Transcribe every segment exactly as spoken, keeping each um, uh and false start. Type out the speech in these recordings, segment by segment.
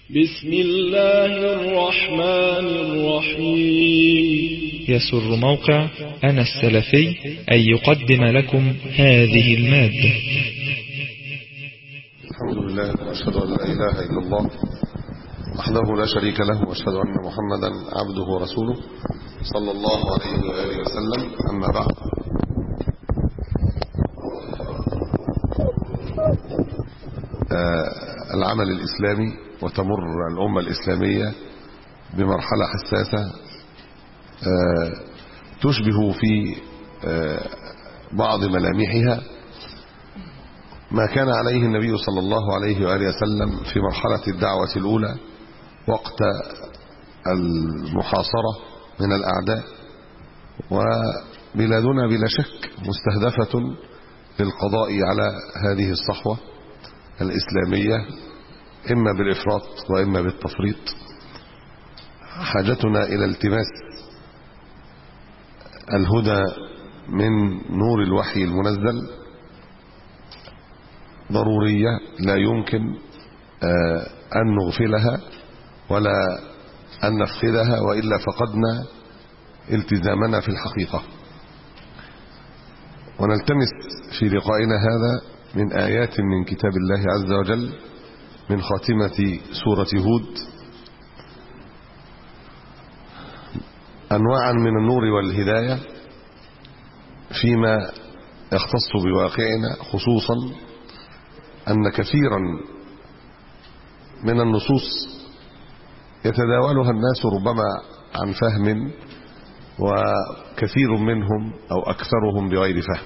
بسم الله الرحمن الرحيم. يسر موقع أنا السلفي أن يقدم لكم هذه المادة. الحمد لله وأشهد أن لا إله إلا الله وحده لا شريك له، وأشهد أن محمدا عبده ورسوله صلى الله عليه وآله وسلم. أما بعد، آه العمل الإسلامي وتمر الأمة الإسلامية بمرحلة حساسة آه تشبه في آه بعض ملامحها ما كان عليه النبي صلى الله عليه وآله وسلم في مرحلة الدعوة الأولى وقت المحاصرة من الأعداء، وبلادنا بلا شك مستهدفة للقضاء على هذه الصحوة الإسلامية إما بالإفراط وإما بالتفريط. حاجتنا إلى التماس الهدى من نور الوحي المنزل ضرورية لا يمكن أن نغفلها ولا أن نفقدها، وإلا فقدنا التزامنا في الحقيقة. ونلتمس في لقائنا هذا من آيات من كتاب الله عز وجل من خاتمة سورة هود أنواعا من النور والهداية فيما يختص بواقعنا، خصوصا أن كثيرا من النصوص يتداولها الناس ربما عن فهم، وكثير منهم أو أكثرهم بغير فهم،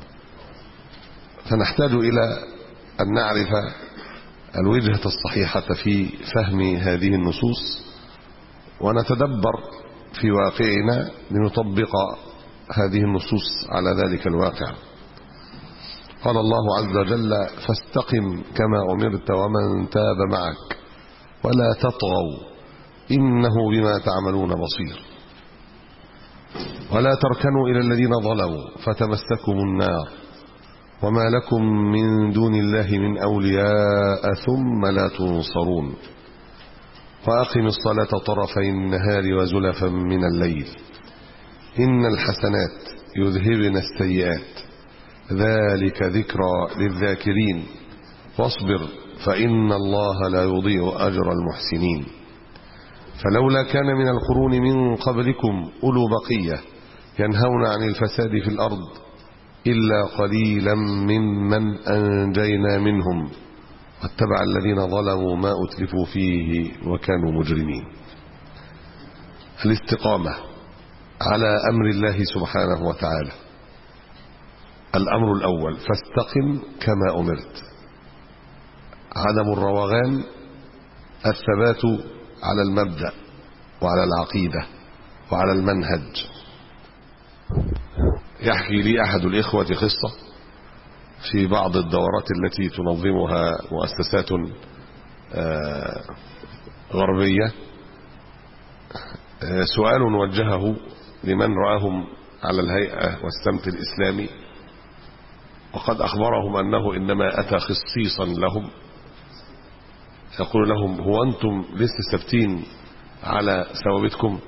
فنحتاج إلى أن نعرف الوجهة الصحيحة في فهم هذه النصوص ونتدبر في واقعنا لنطبق هذه النصوص على ذلك الواقع. قال الله عز وجل: فاستقم كما أمرت ومن تاب معك ولا تطغوا إنه بما تعملون بصير ولا تركنوا إلى الذين ظلموا فتمسكم النار وما لكم من دون الله من أولياء ثم لا تنصرون وأقم الصلاة طرفي النهار وزلفا من الليل إن الحسنات يذهبن السيئات ذلك ذكرى للذاكرين واصبر فإن الله لا يضيع أجر المحسنين فلولا كان من القرون من قبلكم أولو بقية ينهون عن الفساد في الأرض إلا قليلا ممن أنجينا منهم واتبع الذين ظلموا ما أتلفوا فيه وكانوا مجرمين. الاستقامة على أمر الله سبحانه وتعالى. الأمر الأول: فاستقم كما أمرت. عدم الروغان، الثبات على المبدأ وعلى العقيدة وعلى المنهج. يحكي لي أحد الإخوة قصة في بعض الدورات التي تنظمها مؤسسات غربية. سؤال وجهه لمن رآهم على الهيئة والسمت الإسلامي، وقد أخبرهم أنه إنما أتى خصيصا لهم. يقول لهم: هو أنتم لسه ثابتين على ثوابتكم؟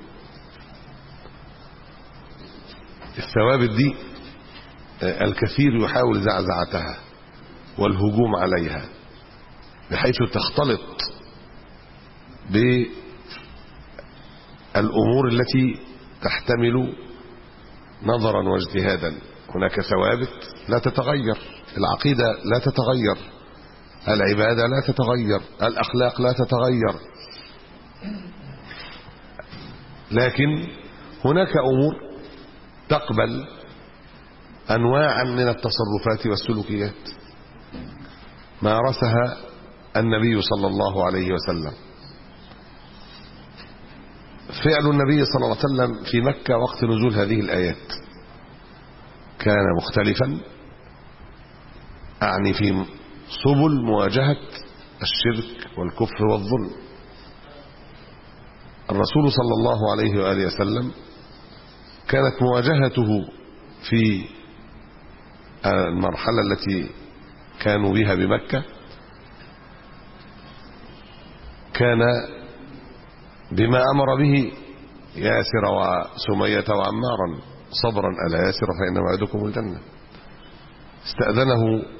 الثوابت دي الكثير يحاول زعزعتها والهجوم عليها بحيث تختلط بالأمور التي تحتمل نظرا واجتهادا. هناك ثوابت لا تتغير، العقيدة لا تتغير، العبادة لا تتغير، الأخلاق لا تتغير، لكن هناك أمور تقبل أنواعا من التصرفات والسلوكيات مارسها النبي صلى الله عليه وسلم. فعل النبي صلى الله عليه وسلم في مكة وقت نزول هذه الآيات كان مختلفا، أعني في سبل مواجهة الشرك والكفر والظلم. الرسول صلى الله عليه وآله وسلم كانت مواجهته في المرحلة التي كانوا بها بمكة وكان بما أمر به ياسر وسمية وعمارا: صبرا ألا ياسر فإن موعدكم الجنة. استأذنه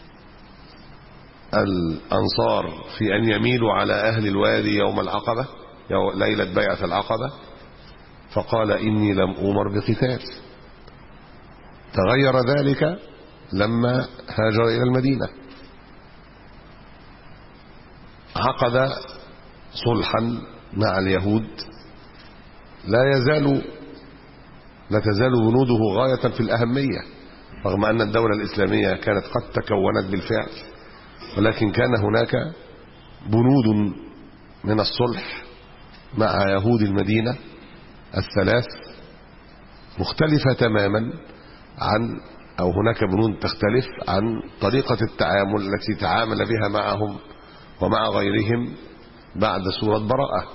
الأنصار في أن يميلوا على أهل الوادي يوم العقبة، ليلة بيعة العقبة، فقال: إني لم أمر بقتال. تغير ذلك لما هاجر إلى المدينة، عقد صلحا مع اليهود. لا يزال لا تزال بنوده غاية في الأهمية، رغم أن الدولة الإسلامية كانت قد تكونت بالفعل، ولكن كان هناك بنود من الصلح مع يهود المدينة الثلاث مختلفة تماما عن أو هناك بنود تختلف عن طريقة التعامل التي تعامل بها معهم ومع غيرهم بعد سورة براءة.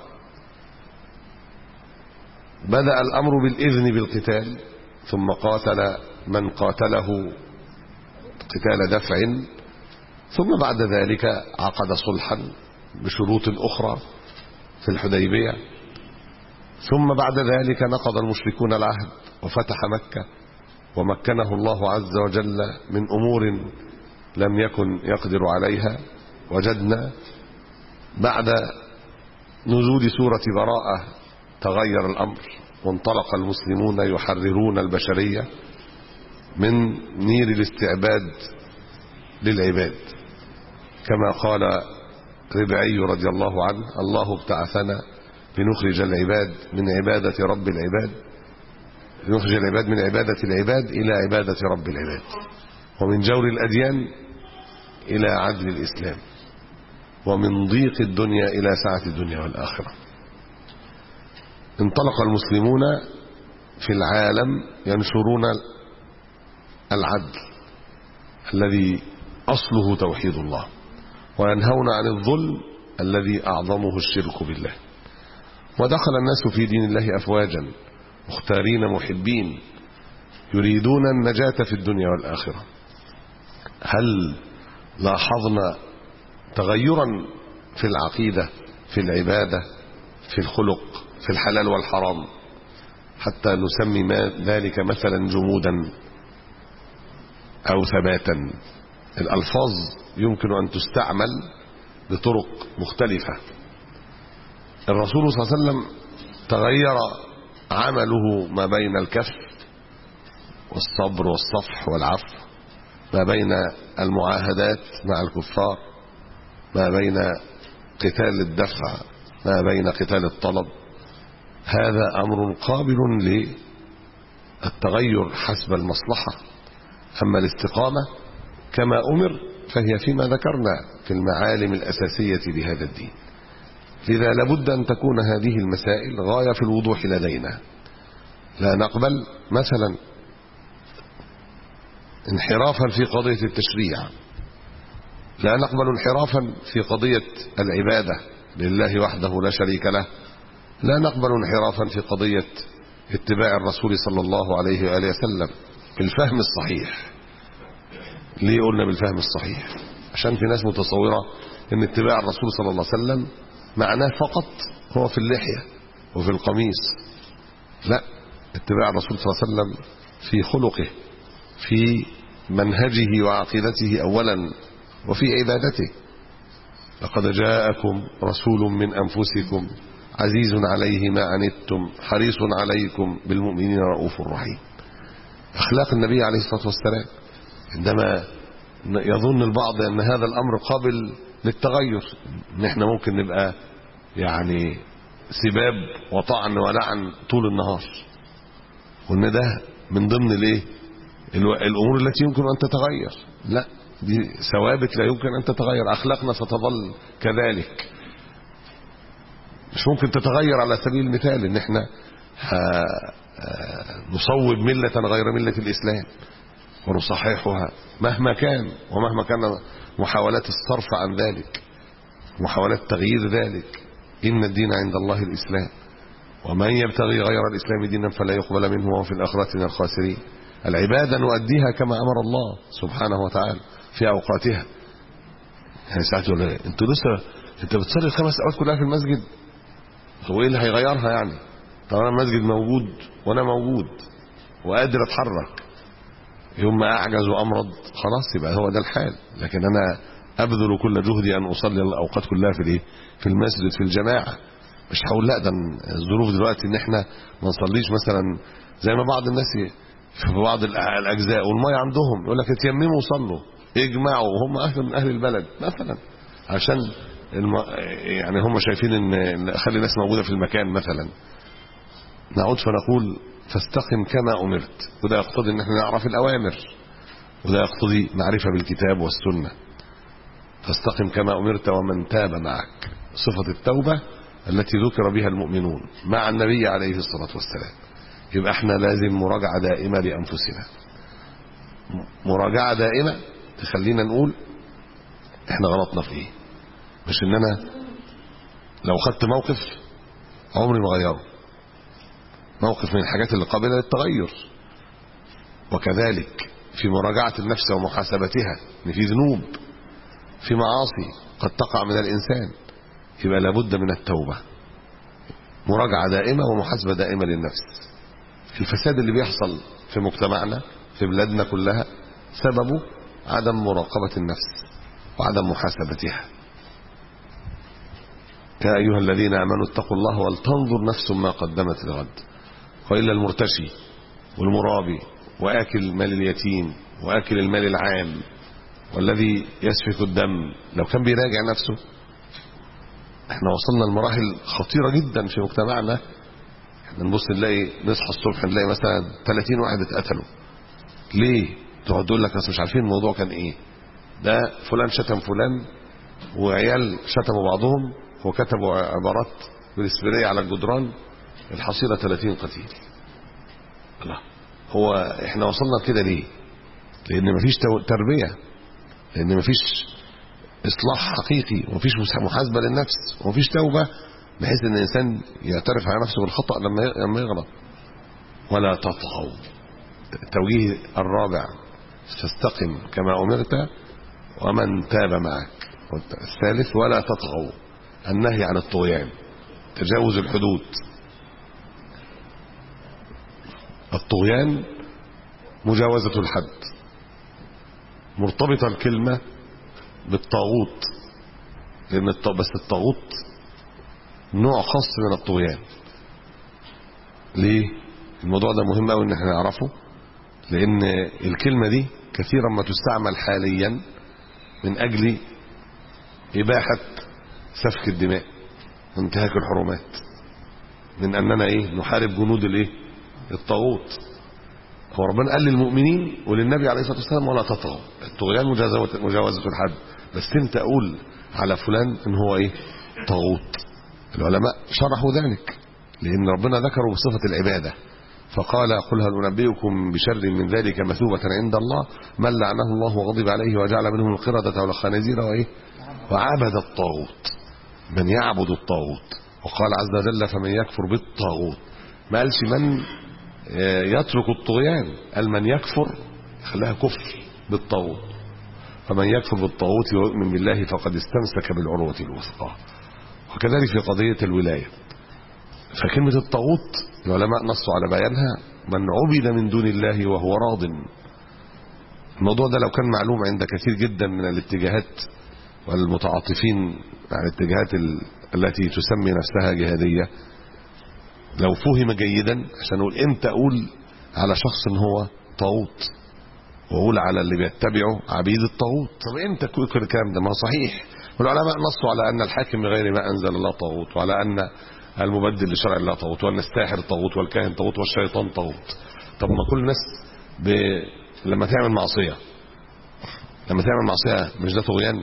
بدأ الأمر بالإذن بالقتال، ثم قاتل من قاتله قتال دفع، ثم بعد ذلك عقد صلحا بشروط أخرى في الحديبية، ثم بعد ذلك نقض المشركون العهد وفتح مكة، ومكنه الله عز وجل من أمور لم يكن يقدر عليها. وجدنا بعد نزول سورة براءة تغير الأمر، وانطلق المسلمون يحررون البشرية من نير الاستعباد للعباد، كما قال ربعي رضي الله عنه: الله ابتعثنا لنخرج العباد من عبادة رب العباد لنخرج العباد من عبادة العباد إلى عبادة رب العباد، ومن جور الأديان إلى عدل الإسلام، ومن ضيق الدنيا إلى سعة الدنيا والآخرة. انطلق المسلمون في العالم ينشرون العدل الذي أصله توحيد الله، وينهون عن الظلم الذي أعظمه الشرك بالله. ودخل الناس في دين الله أفواجا مختارين محبين يريدون النجاة في الدنيا والآخرة. هل لاحظنا تغيرا في العقيدة، في العبادة، في الخلق، في الحلال والحرام، حتى نسمي ذلك مثلا جمودا أو ثباتا؟ الألفاظ يمكن أن تستعمل بطرق مختلفة. الرسول صلى الله عليه وسلم تغير عمله ما بين الكف والصبر والصفح والعفو، ما بين المعاهدات مع الكفار، ما بين قتال الدفع، ما بين قتال الطلب. هذا أمر قابل للتغير حسب المصلحة. أما الاستقامة كما أمر فهي فيما ذكرنا في المعالم الأساسية لهذا الدين. لذا لابد أن تكون هذه المسائل غاية في الوضوح لدينا. لا نقبل مثلا انحرافا في قضية التشريع، لا نقبل انحرافا في قضية العبادة لله وحده لا شريك له، لا نقبل انحرافا في قضية اتباع الرسول صلى الله عليه وآله وسلم بالفهم الصحيح. ليه قلنا بالفهم الصحيح؟ عشان في ناس متصورة ان اتباع الرسول صلى الله عليه وسلم معناه فقط هو في اللحية وفي القميص. لا، اتباع الرسول صلى الله عليه وسلم في خلقه، في منهجه وعقيدته أولا، وفي عبادته. لقد جاءكم رسول من أنفسكم عزيز عليه ما عنتم حريص عليكم بالمؤمنين رؤوف رحيم. أخلاق النبي عليه الصلاة والسلام. عندما يظن البعض أن هذا الأمر قابل للتغير، نحن ممكن نبقى يعني سباب وطعن ولعن طول النهار، وان ده من ضمن الايه الامور التي يمكن ان تتغير. لا، دي ثوابت لا يمكن ان تتغير. اخلاقنا ستظل كذلك، مش ممكن تتغير. على سبيل المثال ان احنا نصوب ملة غير ملة الاسلام ونصححها مهما كان، ومهما كان محاولات الصرف عن ذلك، محاولات تغيير ذلك. إن الدين عند الله الإسلام، ومن يبتغي غير الإسلام دينا فلا يقبل منه وهو في الآخرة من الخاسرين. العبادة نؤديها كما أمر الله سبحانه وتعالى في أوقاتها. يعني ساعات يقول انتوا لسه انت بتصلي الخمس اوقات كلها في المسجد، هو ايه اللي هيغيرها يعني؟ طبعا المسجد موجود وانا موجود وقادر اتحرك، يوم ما اعجز وامرض خلاص يبقى هو ده الحال. لكن انا ابذل كل جهدي ان اصلي الاوقات كلها في الايه في المسجد في الجماعه. مش هقول لا ده الظروف دلوقتي ان احنا ما نصليش مثلا زي ما بعض الناس في بعض الاجزاء والميه عندهم يقول لك اتيمموا وصلوا اجمعوا وهم اهل من اهل البلد مثلا، عشان الم... يعني هم شايفين ان خلي الناس موجوده في المكان مثلا. نعود فنقول فاستقم كما امرت، وده يقتضي ان احنا نعرف الاوامر، وده يقتضي معرفه بالكتاب والسنه. فاستقم كما امرت ومن تاب معك، صفه التوبه التي ذكر بها المؤمنون مع النبي عليه الصلاه والسلام. يبقى احنا لازم مراجعه دائمه لانفسنا، مراجعه دائمه تخلينا نقول احنا غلطنا في ايه. مش ان انا لو خدت موقف عمري ما غيره، موقف من الحاجات اللي قابله للتغير. وكذلك في مراجعه النفس ومحاسبتها، ان في ذنوب في معاصي قد تقع من الانسان، يبقى لابد من التوبه، مراجعه دائمه ومحاسبه دائمه للنفس. الفساد اللي بيحصل في مجتمعنا في بلادنا كلها سببه عدم مراقبه النفس وعدم محاسبتها. يا ايها الذين امنوا اتقوا الله ولتنظر نفس ما قدمت لغد. والا المرتشي والمرابي واكل مال اليتيم واكل المال العام والذي يسفك الدم لو كان بيراجع نفسه. احنا وصلنا لمراحل خطيره جدا في مجتمعنا. احنا نبص نلاقي نصحى الصبح نلاقي مثلا ثلاثين واحد اتقتلوا. ليه؟ تقعد تقول لك بس مش عارفين الموضوع كان ايه، ده فلان شتم فلان وعيال شتموا بعضهم وكتبوا عبارات بالاسبريه على الجدران، الحصيله ثلاثين قتيل. الله، هو احنا وصلنا كده ليه؟ لان مفيش تربيه، لان مفيش اصلاح حقيقي، ومفيش محاسبه للنفس، ومفيش توبه بحيث ان الانسان يعترف على نفسه بالخطا لما لما يغلط. ولا تطغوا، التوجيه الرابع فاستقم كما امرت ومن تاب معك. الثالث ولا تطغوا، النهي عن الطغيان، تجاوز الحدود. الطغيان مجاوزة الحد، مرتبطة الكلمة بالطاغوت، لأن بس الطاغوت نوع خاص من الطغيان. ليه؟ الموضوع ده مهم قوي ان احنا نعرفه، لأن الكلمة دي كثيرا ما تستعمل حاليا من أجل إباحة سفك الدماء وانتهاك الحرمات، من أننا إيه نحارب جنود الإيه الطاغوت. هو ربنا قال للمؤمنين وللنبي عليه الصلاة والسلام ولا تطغوا، الطغيان مجاوزة الحد، بس انت اقول على فلان ان هو ايه طاغوت. العلماء شرحوا ذلك لان ربنا ذكروا بصفة العبادة، فقال قل هل انبئكم بشر من ذلك مثوبة عند الله من لعنه الله وغضب عليه وجعل منهم القردة والخنازير وايه وعبد الطاغوت، من يعبد الطاغوت. وقال عز وجل فمن يكفر بالطاغوت، ما قالش من يترك الطغيان، قال من يكفر، خلاها كفر بالطاغوت. فمن يكفر بالطاغوت ويؤمن بالله فقد استمسك بالعروة الوثقى. وكذلك في قضية الولاية، فكلمة الطاغوت العلماء نصوا على بيانها من عبد من دون الله وهو راض. الموضوع ده لو كان معلوم عند كثير جدا من الاتجاهات والمتعاطفين مع الاتجاهات التي تسمي نفسها جهادية، لو فهم جيدا، عشان نقول امتى اقول على شخص ان هو طاغوت واقول على اللي بيتبعه عبيد الطاغوت. طب امتى تقول الكلام ده؟ ما صحيح والعلماء نصوا على ان الحاكم بغير ما انزل الله طاغوت، وعلى ان المبدل لشرع الله طاغوت، وان الساحر طاغوت والكاهن طاغوت والشيطان طاغوت. طب ما كل الناس ب... لما تعمل معصيه لما تعمل معصيه مش ده طغيان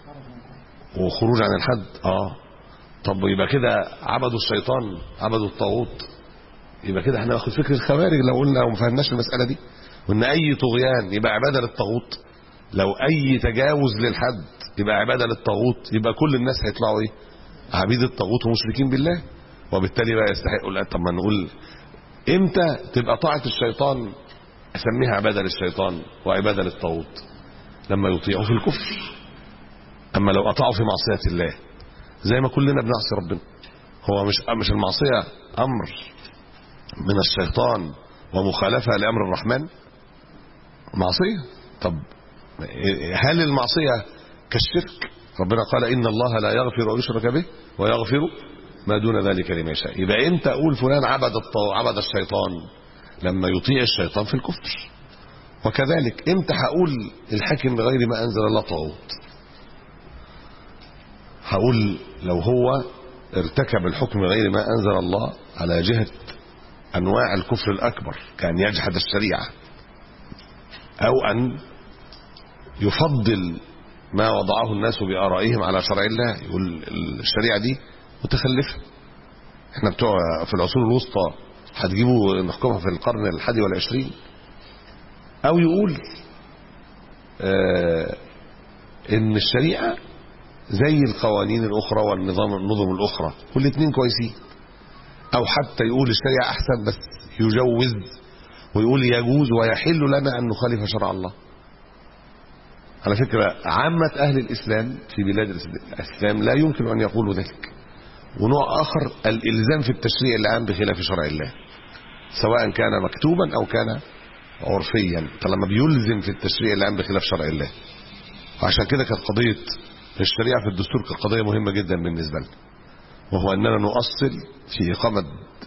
وخروج عن الحد؟ اه طب يبقى كده عبدوا الشيطان عبدوا الطاغوت. يبقى كده احنا ناخد فكر الخوارج لو قلنا وما فهمناش المساله دي، وان اي طغيان يبقى عباده للطاغوت، لو اي تجاوز للحد يبقى عباده للطاغوت، يبقى كل الناس هيطلعوا ايه عبيد الطاغوت ومشركين بالله، وبالتالي بقى يستحقوا. لا طب ما نقول امتى تبقى طاعه الشيطان اسميها عباده للشيطان وعباده للطاغوت؟ لما يطيعوا في الكفر. اما لو اطاعوا في معصيه الله زي ما كلنا بنعصي ربنا. هو مش مش المعصيه امر من الشيطان ومخالفه لامر الرحمن؟ معصيه. طب هل المعصيه كالشرك؟ ربنا قال ان الله لا يغفر ان يشرك به ويغفر ما دون ذلك لمن يشاء. يبقى امتى اقول فلان عبد عبد الشيطان؟ لما يطيع الشيطان في الكفر. وكذلك امتى هقول الحاكم بغير ما انزل الله طاغوت؟ هقول لو هو ارتكب الحكم بغير ما انزل الله على جهه انواع الكفر الاكبر، كان يجحد الشريعه او ان يفضل ما وضعه الناس بآرائهم على شرع الله، يقول الشريعه دي متخلفه، احنا بتوع في العصور الوسطى هتجيبوا نحكمها في القرن الحادي والعشرين. او يقول آه ان الشريعه زي القوانين الاخرى والنظام النظم الاخرى والاثنين كويسين. او حتى يقول الشريعه احسن بس يجوز، ويقول يجوز ويحل لنا ان نخالف شرع الله. على فكره عامه اهل الاسلام في بلاد الاسلام لا يمكن ان يقولوا ذلك. ونوع اخر الالزام في التشريع العام بخلاف شرع الله، سواء كان مكتوبا او كان عرفيا، طالما بيلزم في التشريع العام بخلاف شرع الله. وعشان كده كانت قضيه الشريعه في الدستور كانت قضيه مهمه جدا بالنسبه لنا، وهو اننا نؤصل في اقامه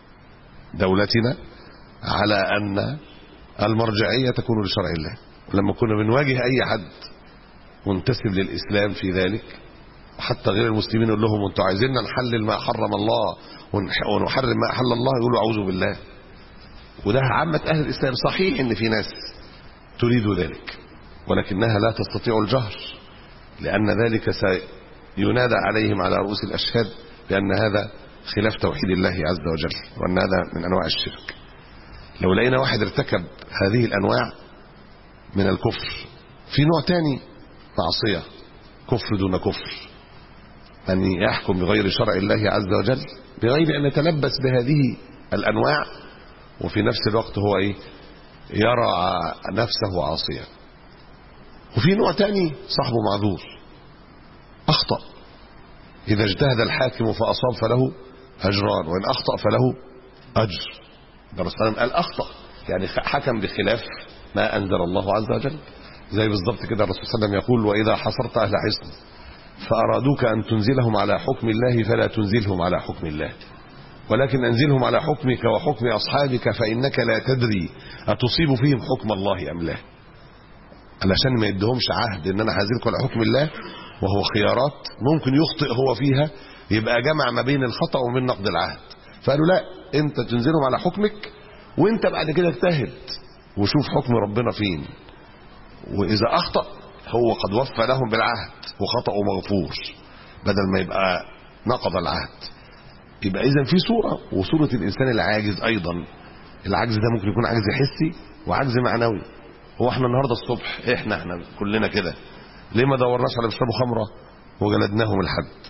دولتنا على ان المرجعيه تكون لشرع الله. ولما كنا بنواجه اي حد منتسب للاسلام في ذلك، حتى غير المسلمين، نقول لهم انتوا عايزيننا نحلل ما حرم الله ونحرم ما احل الله، يقولوا اعوذ بالله. وده عامه اهل الاسلام. صحيح ان في ناس تريد ذلك ولكنها لا تستطيع الجهر، لان ذلك سينادى عليهم على رؤوس الاشهاد بان هذا خلاف توحيد الله عز وجل، وان هذا من انواع الشرك. لو لقينا واحد ارتكب هذه الانواع من الكفر، في نوع تاني معصيه كفر دون كفر، ان يحكم بغير شرع الله عز وجل بغير ان يتلبس بهذه الانواع، وفي نفس الوقت هو ايه؟ يرى نفسه عاصيا. وفي نوع تاني صاحبه معذور، اخطأ، اذا اجتهد الحاكم فاصاب فله اجران، وان اخطأ فله اجر. ده الرسول قال اخطأ، يعني حكم بخلاف ما انزل الله عز وجل. زي بالضبط كده الرسول صلى الله عليه وسلم يقول: واذا حصرت اهل حصن فارادوك ان تنزلهم على حكم الله فلا تنزلهم على حكم الله، ولكن انزلهم على حكمك وحكم اصحابك، فانك لا تدري اتصيب فيهم حكم الله ام لا. علشان ما يدهمش عهد ان انا هنزلكم على حكم الله وهو خيارات ممكن يخطئ هو فيها، يبقى جمع ما بين الخطأ وبين نقض العهد. فقالوا لا، انت تنزلهم على حكمك وانت بعد كده اجتهد وشوف حكم ربنا فين، واذا اخطأ هو قد وفى لهم بالعهد وخطأه مغفور، بدل ما يبقى نقض العهد. يبقى اذا في صورة، وصورة الانسان العاجز ايضا. العجز ده ممكن يكون عجز حسي وعجز معنوي. هو احنا النهارده الصبح احنا احنا كلنا كده ليه ما دورناش على بيشربوا خمره وجلدناهم الحد؟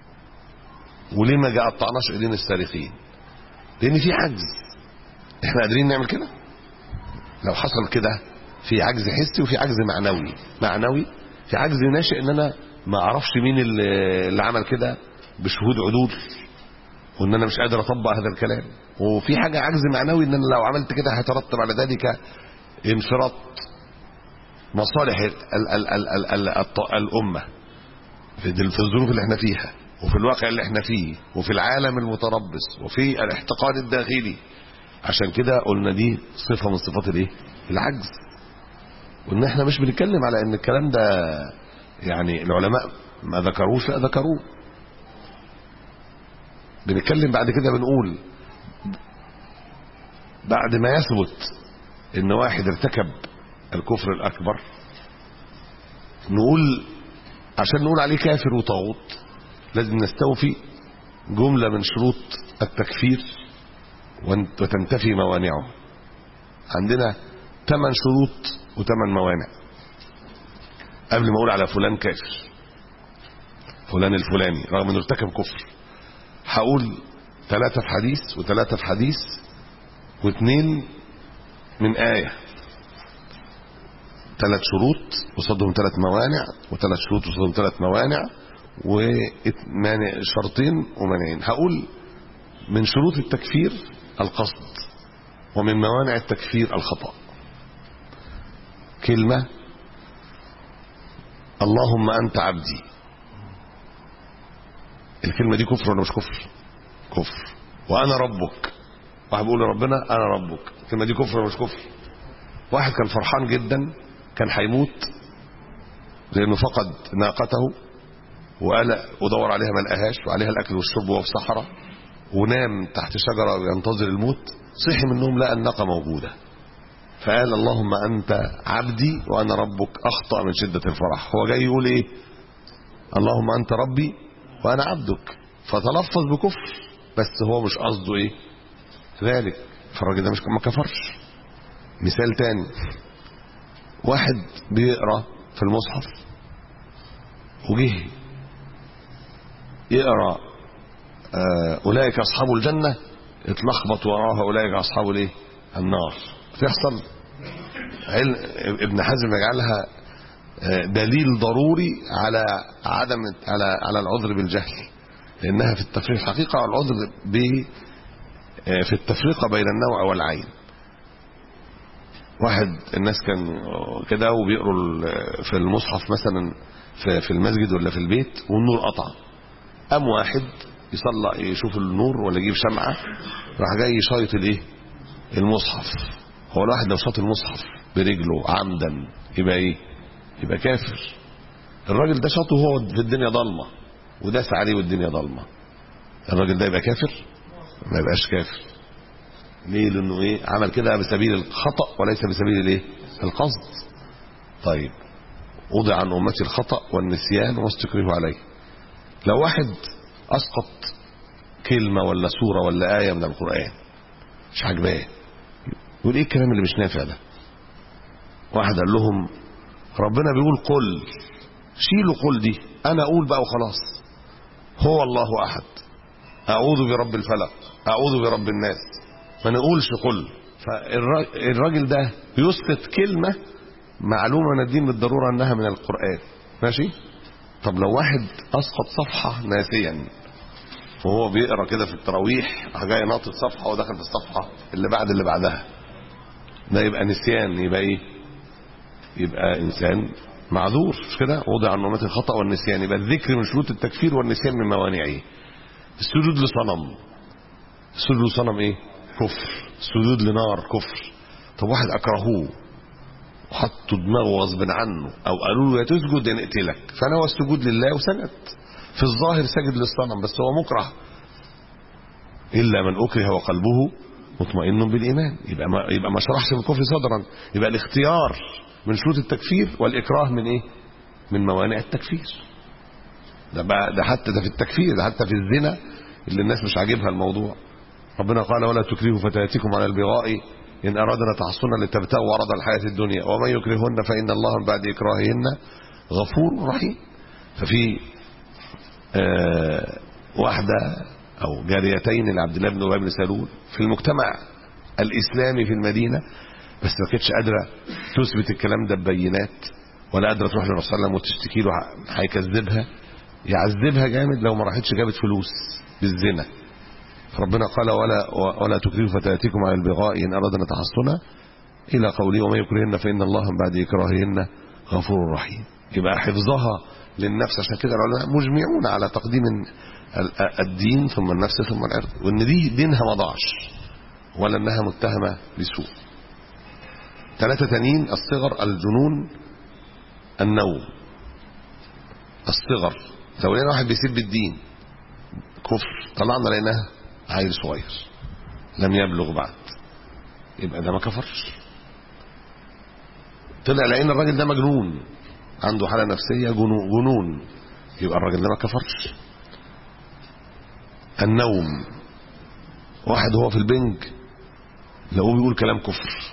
وليه ما قطعناش ايدين السارقين؟ لان في عجز. احنا قادرين نعمل كده؟ لو حصل كده في عجز حسي وفي عجز معنوي. معنوي في عجز ناشئ ان انا ما اعرفش مين اللي, اللي عمل كده بشهود عدول، وان انا مش قادر اطبق هذا الكلام. وفي حاجه عجز معنوي ان انا لو عملت كده هيترتب على ذلك انفراط مصالح ال ال ال ال ال ال الامه في الظروف اللي احنا فيها، وفي الواقع اللي احنا فيه، وفي العالم المتربص، وفي الاحتقان الداخلي. عشان كده قلنا دي صفه من صفات الايه؟ العجز. وان احنا مش بنتكلم على ان الكلام ده يعني العلماء ما ذكروش، لا ذكروه. بنتكلم بعد كده بنقول بعد ما يثبت ان واحد ارتكب الكفر الاكبر، نقول عشان نقول عليه كافر وطاغوت لازم نستوفي جملة من شروط التكفير وتنتفي موانعه. عندنا ثمان شروط وثمان موانع قبل ما اقول على فلان كافر، فلان الفلاني رغم انه ارتكب كفر. هقول ثلاثة في حديث وثلاثة في حديث واثنين من آية. ثلاث شروط وصدهم ثلاث موانع، وثلاث شروط وصدهم ثلاث موانع، ومانع شرطين ومانعين. هقول من شروط التكفير القصد، ومن موانع التكفير الخطأ. كلمة اللهم أنت عبدي، الكلمة دي كفر ولا مش كفر؟ كفر. وأنا ربك، واحد بيقول لربنا أنا ربك، الكلمة دي كفر ولا مش كفر؟ واحد كان فرحان جدا، كان هيموت لأنه فقد ناقته وقال ودور عليها ما لقاهاش، وعليها الأكل والشرب وهو في صحراء، ونام تحت شجرة ينتظر الموت، صحي من النوم لقى الناقة موجودة، فقال اللهم أنت عبدي وأنا ربك، أخطأ من شدة الفرح. هو جاي يقول إيه؟ اللهم أنت ربي وأنا عبدك، فتلفظ بكفر، بس هو مش قصده إيه ذلك، فالراجل ده مش ما كفرش. مثال تاني، واحد بيقرأ في المصحف وجه يقرأ آه أولئك أصحاب الجنة، اتلخبط وراها أولئك أصحاب الايه النار. تحصل علم ابن حزم يجعلها دليل ضروري على عدم على على العذر بالجهل، لأنها في التفريق حقيقة، والعذر ب في التفرقة بين النوع والعين. واحد الناس كان كده وبيقروا في المصحف مثلا في في المسجد ولا في البيت والنور قطع، قام واحد يصلى يشوف النور ولا يجيب شمعة، راح جاي شايط الايه المصحف. هو الواحد لو شاط المصحف برجله عمدا يبقى ايه؟ يبقى كافر. الراجل ده شاطه وهو في الدنيا ضلمه وداس عليه والدنيا ضلمه، الراجل ده يبقى كافر؟ ما يبقاش كافر. ليه؟ لانه ايه؟ عمل كده بسبيل الخطأ وليس بسبيل الايه القصد. طيب وضع عن امتي الخطأ والنسيان واستكرهوا عليه. لو واحد اسقط كلمه ولا سوره ولا ايه من القران مش عاجباه، يقول ايه الكلام اللي مش نافع ده؟ واحد قال لهم ربنا بيقول قل، شيلوا قل دي، انا اقول بقى وخلاص، هو الله احد، اعوذ برب الفلق، اعوذ برب الناس، ما نقولش قل. فالراجل ده يسقط كلمه معلومه من الدين بالضروره انها من القران، ماشي؟ طب لو واحد اسقط صفحه ناسيا وهو بيقرا كده في التراويح، راح جاي ناطط صفحه ودخل في الصفحه اللي بعد اللي بعدها، ده يبقى نسيان، يبقى ايه؟ يبقى انسان معذور، مش كده؟ وضع عن امتي الخطأ والنسيان. يبقى الذكر من شروط التكفير والنسيان من موانعه. السجود لصنم، السجود لصنم ايه؟ كفر. السجود لنار كفر. طب واحد اكرهوه وحطوا دماغه غصب عنه او قالوا له يا تسجد يا نقتلك، فانا هو السجود لله وسجد، في الظاهر سجد للصنم بس هو مكره، الا من اكره وقلبه مطمئن بالايمان، يبقى ما يبقى ما شرحش بالكفر صدرا. يبقى الاختيار من شروط التكفير، والاكراه من ايه؟ من موانع التكفير. ده بقى ده حتى ده في التكفير، ده حتى في الزنا اللي الناس مش عاجبها الموضوع. ربنا قال ولا تكرهوا فتياتكم على البغاء ان ارادنا تحصنا لتبتغوا عرض الحياه الدنيا ومن يكرهن فان الله من بعد اكراههن غفور رحيم. ففي آه واحده او جاريتين لعبد الله بن ابي بن سلول في المجتمع الاسلامي في المدينه، بس ما كانتش قادره تثبت الكلام ده ببينات، ولا قادره تروح للرسول صلى الله عليه وسلم وتشتكي له، هيكذبها يعذبها جامد لو ما راحتش جابت فلوس بالزنا. ربنا قال ولا ولا تكرهوا فتياتكم على البغاء ان ارادنا تحصنا الى قوله ومن يكرهن فان الله من بعد اكراههن غفور رحيم. يبقى حفظها للنفس. عشان كده العلماء مجمعون على تقديم الدين ثم النفس ثم العرض، وان دي دينها ما ضاعش ولا انها متهمه بسوء. ثلاثه تانيين: الصغر، الجنون، النوم. الصغر لو لقينا واحد بيسب الدين كفر، طلعنا لقيناه عيل صغير لم يبلغ بعد، يبقى ده ما كفرش. طلع لقينا الراجل ده مجنون عنده حاله نفسيه جنون، يبقى الراجل ده ما كفرش. النوم، واحد هو في البنج لقوه بيقول كلام كفر.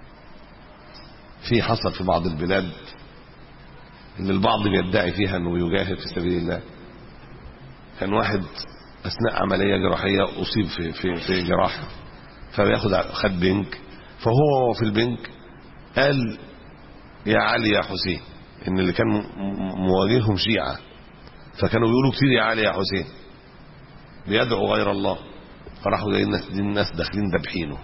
في حصل في بعض البلاد ان البعض بيدعي فيها انه يجاهد في سبيل الله. كان واحد اثناء عمليه جراحيه اصيب في في في جراحه، فبياخد خد بنج، فهو في البنج قال يا علي يا حسين، ان اللي كان مواجههم شيعه، فكانوا بيقولوا كتير يا علي يا حسين، بيدعوا غير الله. فراحوا جايين الناس دي الناس داخلين دبحينه،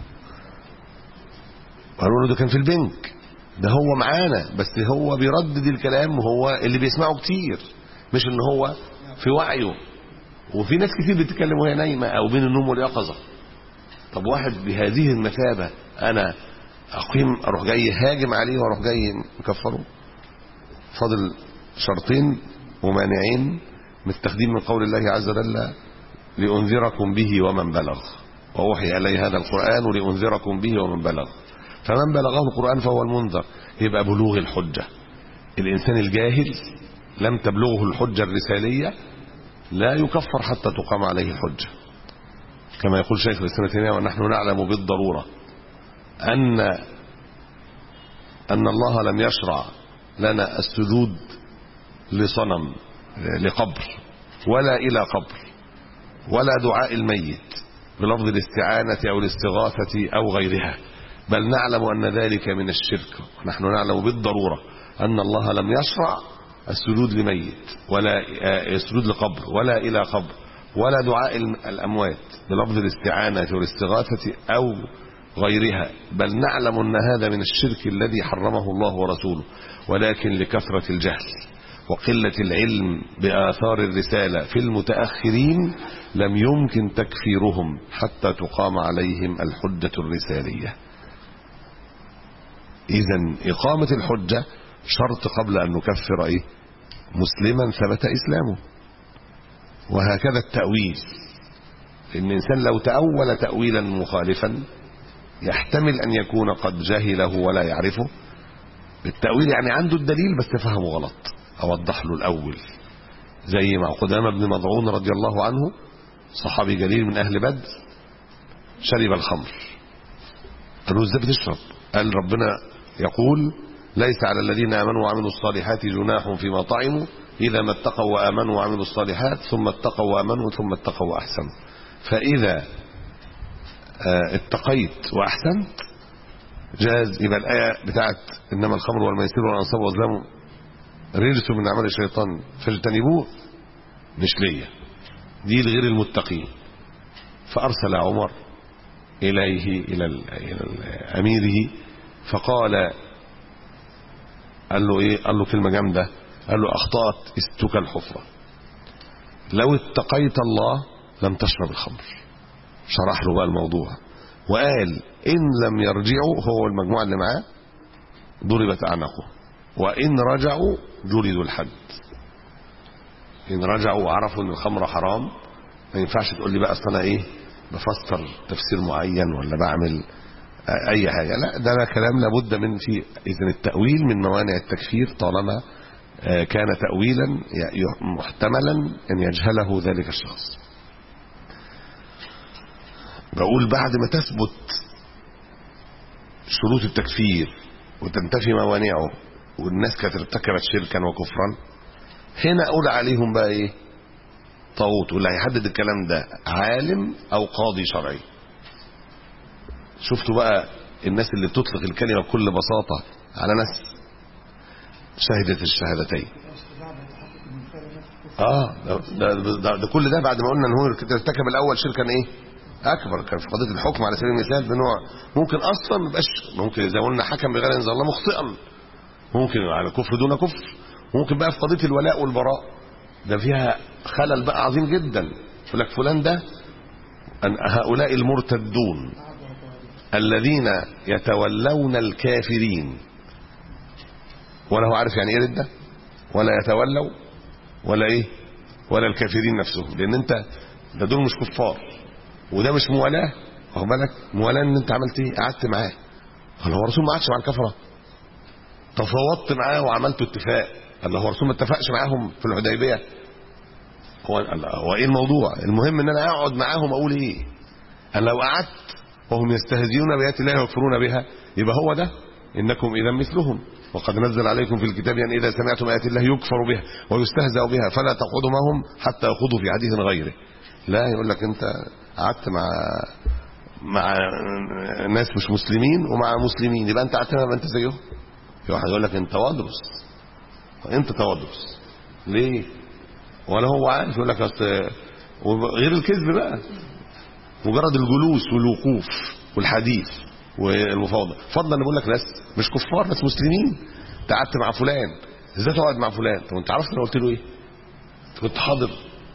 قالوا له ده كان في البنك، ده هو معانا بس هو بيردد الكلام وهو اللي بيسمعه كتير، مش ان هو في وعيه. وفي ناس كتير بتتكلم وهي نايمه او بين النوم واليقظه. طب واحد بهذه المثابه انا اقيم اروح جاي هاجم عليه واروح جاي مكفره؟ فاضل شرطين ومانعين مستخدمين من قول الله عز وجل لأنذركم به ومن بلغ، ووحي إلي هذا القرآن لأنذركم به ومن بلغ. فمن بلغه القرآن فهو المنذر، يبقى بلوغ الحجة. الإنسان الجاهل لم تبلغه الحجة الرسالية لا يكفر حتى تقام عليه الحجة، كما يقول شيخ الإسلام ابن تيمية: ونحن نعلم بالضرورة أن أن الله لم يشرع لنا السجود لصنم لقبر ولا إلى قبر ولا دعاء الميت بلفظ الاستعانة أو الاستغاثة أو غيرها، بل نعلم أن ذلك من الشرك. نحن نعلم بالضرورة أن الله لم يشرع السجود لميت ولا السجود لقبر ولا إلى قبر ولا دعاء الأموات بلفظ الاستعانة والاستغاثة أو غيرها، بل نعلم أن هذا من الشرك الذي حرمه الله ورسوله، ولكن لكثرة الجهل وقلة العلم بآثار الرسالة في المتأخرين لم يمكن تكفيرهم حتى تقام عليهم الحجة الرسالية. إذن إقامة الحجة شرط قبل أن نكفر إيه؟ مسلما ثبت إسلامه. وهكذا التأويل، إن الإنسان لو تأول تأويلا مخالفا يحتمل أن يكون قد جهله ولا يعرفه. التأويل يعني عنده الدليل بس فهمه غلط، أوضح له الأول. زي مع قدامة بن مضعون رضي الله عنه، صحابي جليل من أهل بدر، شرب الخمر. قالوا ازاي بتشرب؟ قال ربنا يقول: ليس على الذين آمنوا وعملوا الصالحات جناح فيما طعموا إذا ما اتقوا وآمنوا وعملوا الصالحات ثم اتقوا وآمنوا ثم اتقوا وأحسنوا. فإذا اتقيت وأحسنت جاز. يبقى الآية بتاعت إنما الخمر والميسر والأنصاب والأزلام رجس من عمل الشيطان فاجتنبوه مش ليا، دي لغير المتقين. فأرسل عمر إليه إلى أميره فقال، قال له إيه؟ قال له كلمة جامدة، قال له: أخطأت استك الحفرة، لو اتقيت الله لم تشرب الخمر. شرح له بقى الموضوع وقال: إن لم يرجعوا، هو المجموعة اللي معاه، ضربت أعناقه، وإن رجعوا جلدوا الحد. إن رجعوا وعرفوا إن الخمر حرام ما ينفعش تقول لي بقى أصل أنا إيه بفسر تفسير معين ولا بعمل أي حاجة، لا، ده كلام لابد من فيه. إذن التأويل من موانع التكفير طالما كان تأويلا محتملا أن يجهله ذلك الشخص. بقول بعد ما تثبت شروط التكفير وتنتفي موانعه والناس كانت ارتكبت شركا وكفرا، هنا أقول عليهم بقى إيه؟ طاغوت. واللي هيحدد الكلام ده عالم أو قاضي شرعي. شفتوا بقى الناس اللي بتطلق الكلمة بكل بساطة على ناس شهدت الشهادتين. اه ده, ده, ده, ده كل ده بعد ما قلنا ان هو ارتكب الاول شركا ايه اكبر، كان في قضيه الحكم على سبيل المثال بنوع ممكن اصلا ما يبقاش، ممكن زي ما قلنا حكم بغير انزل الله مخطئا، ممكن على كفر دون كفر، ممكن بقى في قضيه الولاء والبراء ده فيها خلل بقى عظيم جدا. يقول لك فلان ده أن هؤلاء المرتدون الذين يتولون الكافرين، ولا هو عارف يعني ايه رده ولا يتولوا ولا ايه ولا الكافرين نفسهم، لان انت ده دول مش كفار وده مش موالاه. واخد بالك؟ موالاه ان انت عملت ايه؟ قعدت معاه. هو الرسول ما قعدش مع الكفره؟ تفاوضت معاه وعملت اتفاق. الله هو الرسول ما اتفقش معاهم في الحديبيه؟ هو هو ايه الموضوع؟ المهم ان انا اقعد معاهم اقول ايه؟ انا لو قعدت وهم يستهزئون بآيات الله ويكفرون بها يبقى هو ده انكم اذا مثلهم، وقد نزل عليكم في الكتاب ان اذا سمعتم آيات الله يكفر بها ويستهزأ بها فلا تقعدوا معهم حتى يخوضوا في حديث غيره. لا، يقول لك انت قعدت مع مع ناس مش مسلمين ومع مسلمين يبقى انت قعدت ما انت زيهم. في واحد يقول لك انت وادرس، انت توادرس ليه؟ ولا هو عارف، يقول لك اصل غير الكذب بقى، مجرد الجلوس والوقوف والحديث والمفاوضه. فضلا بقول لك ناس مش كفار، ناس مسلمين، انت قعدت مع فلان، ازاي تقعد مع فلان؟ طب انت عارف انا قلت له ايه؟ انت كنت حاضر؟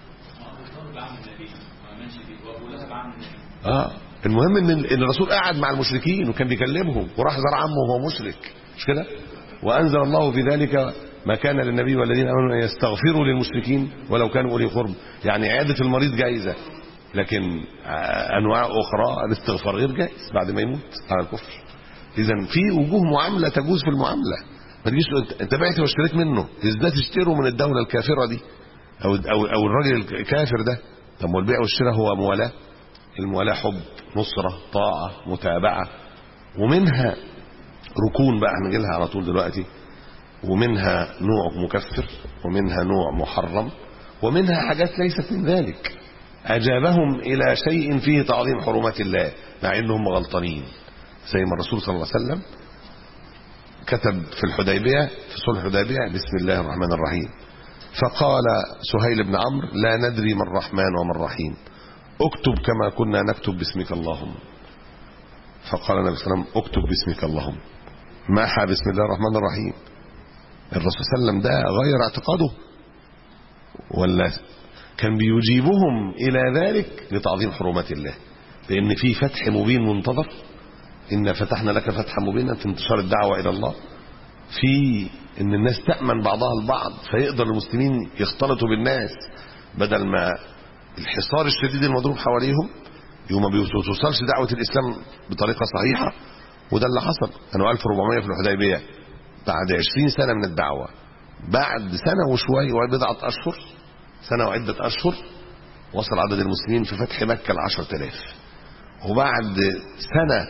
اه المهم ان ان الرسول قعد مع المشركين وكان بيكلمهم، وراح زار عمه وهو مشرك، مش كده؟ وانزل الله في ذلك ما كان للنبي والذين امنوا ان يستغفروا للمشركين ولو كانوا اولي قرب. يعني عياده المريض جائزه، لكن انواع اخرى الاستغفار غير جائز بعد ما يموت على الكفر. اذا في وجوه معامله تجوز في المعامله. ما تجيش انت بعت واشتريت منه، ازاي تشتروا من الدوله الكافره دي او او او الراجل الكافر ده؟ طب ما البيع والشراء هو موالاه، الموالاه حب، نصره، طاعه، متابعه، ومنها ركون بقى هنجي لها على طول دلوقتي، ومنها نوع مكفر، ومنها نوع محرم، ومنها حاجات ليست من ذلك. أجابهم إلى شيء فيه تعظيم حرمات الله مع إنهم غلطانين، زي ما الرسول صلى الله عليه وسلم كتب في الحديبية، في صلح الحديبية: بسم الله الرحمن الرحيم. فقال سهيل بن عمرو: لا ندري ما الرحمن وما الرحيم، اكتب كما كنا نكتب باسمك اللهم. فقال النبي صلى الله عليه وسلم: اكتب باسمك اللهم. محى بسم الله الرحمن الرحيم. الرسول صلى الله عليه وسلم ده غير اعتقاده ولا كان بيجيبهم إلى ذلك لتعظيم حرمات الله؟ لأن في فتح مبين منتظر، إن فتحنا لك فتحا مبينا، في انتشار الدعوة إلى الله، في إن الناس تأمن بعضها البعض فيقدر المسلمين يختلطوا بالناس، بدل ما الحصار الشديد المضروب حواليهم يوم ما بيوصلش دعوة الإسلام بطريقة صحيحة. وده اللي حصل. كانوا ألف وأربعمائة في الحديبية، بعد عشرين سنة من الدعوة، بعد سنة وشوي وبضعة أشهر، سنة وعدة أشهر، وصل عدد المسلمين في فتح مكة لعشرة آلاف. وبعد سنة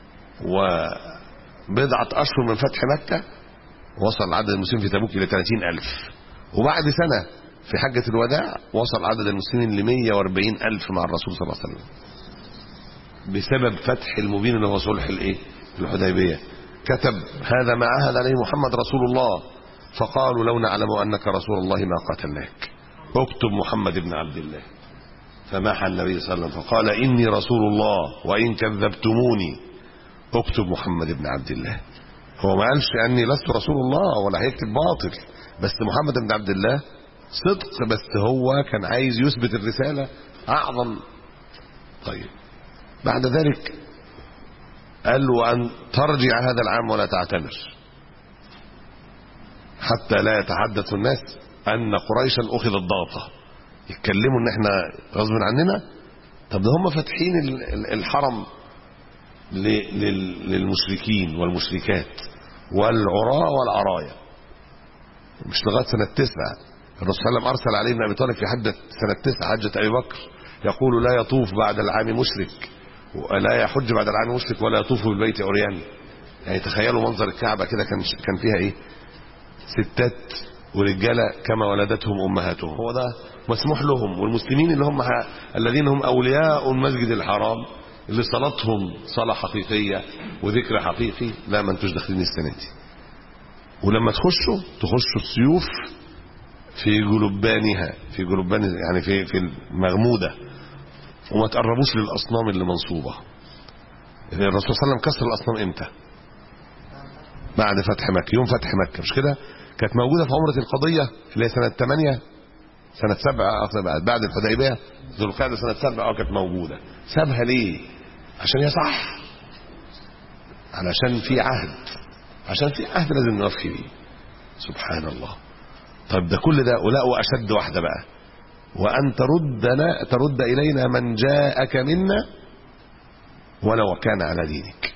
وبضعة أشهر من فتح مكة وصل عدد المسلمين في تبوك إلى ثلاثين ألف. وبعد سنة في حجة الوداع وصل عدد المسلمين ل مئة وأربعين ألف مع الرسول صلى الله عليه وسلم، بسبب فتح المبين اللي هو صلح الايه؟ الحديبية. كتب: هذا ما عهد عليه محمد رسول الله، فقالوا لو نعلم أنك رسول الله ما قتلناك، اكتب محمد بن عبد الله. فمحى النبي صلى الله عليه وسلم فقال: إني رسول الله وإن كذبتموني اكتب محمد بن عبد الله. هو ما قالش أني لست رسول الله ولا هيكتب باطل، بس محمد بن عبد الله صدق، بس هو كان عايز يثبت الرسالة أعظم. طيب بعد ذلك قال له أن ترجع هذا العام ولا تعتمر، حتى لا يتحدث الناس أن قريشا أخذ الضغطة، يتكلموا ان احنا غصب عننا. طب ده هم فاتحين الحرم للمشركين والمشركات والعراة والعرايا مش لغايه سنه تسعة. الرسول صلى الله عليه وسلم ارسل علي بن ابي طالب في حجه سنه تسعة، حجه ابي بكر، يقول: لا يطوف بعد العام مشرك، ولا يحج بعد العام مشرك، ولا يطوف بالبيت عريان. يعني تخيلوا منظر الكعبه كده، كان كان فيها ايه؟ ستات ورجاله كما ولدتهم امهاتهم. هو ده مسموح لهم. والمسلمين اللي هم الذين هم اولياء المسجد الحرام، اللي صلاتهم صلاه حقيقيه وذكر حقيقي، لا ما انتوش داخلين السنه دي. ولما تخشوا تخشوا السيوف في جلبانها، في جلبان يعني في في المغموده، وما تقربوش للاصنام اللي منصوبه. الرسول صلى الله عليه وسلم كسر الاصنام امتى؟ بعد فتح مكه، يوم فتح مكه، مش كده؟ كانت موجوده في عمره القضيه اللي هي سنه ثمانية، سنه سبعة اصلا بعد الحديبيه، ذو القعده سنه سبعة، اه كانت موجوده. سابها ليه؟ عشان هي صح، علشان في عهد، عشان في عهد لازم نوفي بيه. سبحان الله. طيب ده كل ده، ولا واشد واحده بقى: وان تردنا ترد الينا من جاءك منا ولو كان على دينك.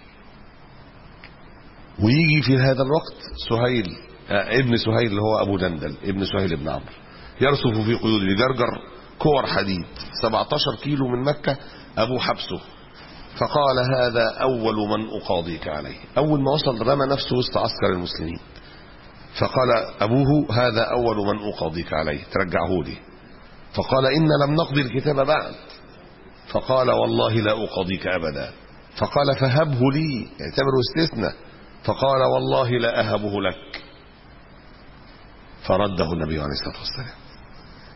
ويجي في هذا الوقت سهيل آه ابن سهيل اللي هو ابو جندل ابن سهيل بن عمرو يرصف في قيود لجرجر كور حديد سبعة عشر كيلو من مكه، ابو حبسه. فقال: هذا اول من اقاضيك عليه. اول ما وصل رمى نفسه وسط عسكر المسلمين، فقال ابوه: هذا اول من اقاضيك عليه، ترجعه لي. فقال: ان لم نقضي الكتاب بعد. فقال: والله لا اقاضيك ابدا. فقال: فهبه لي، اعتبره استثناء. فقال: والله لا اهبه لك. فرده النبي عليه الصلاه والسلام.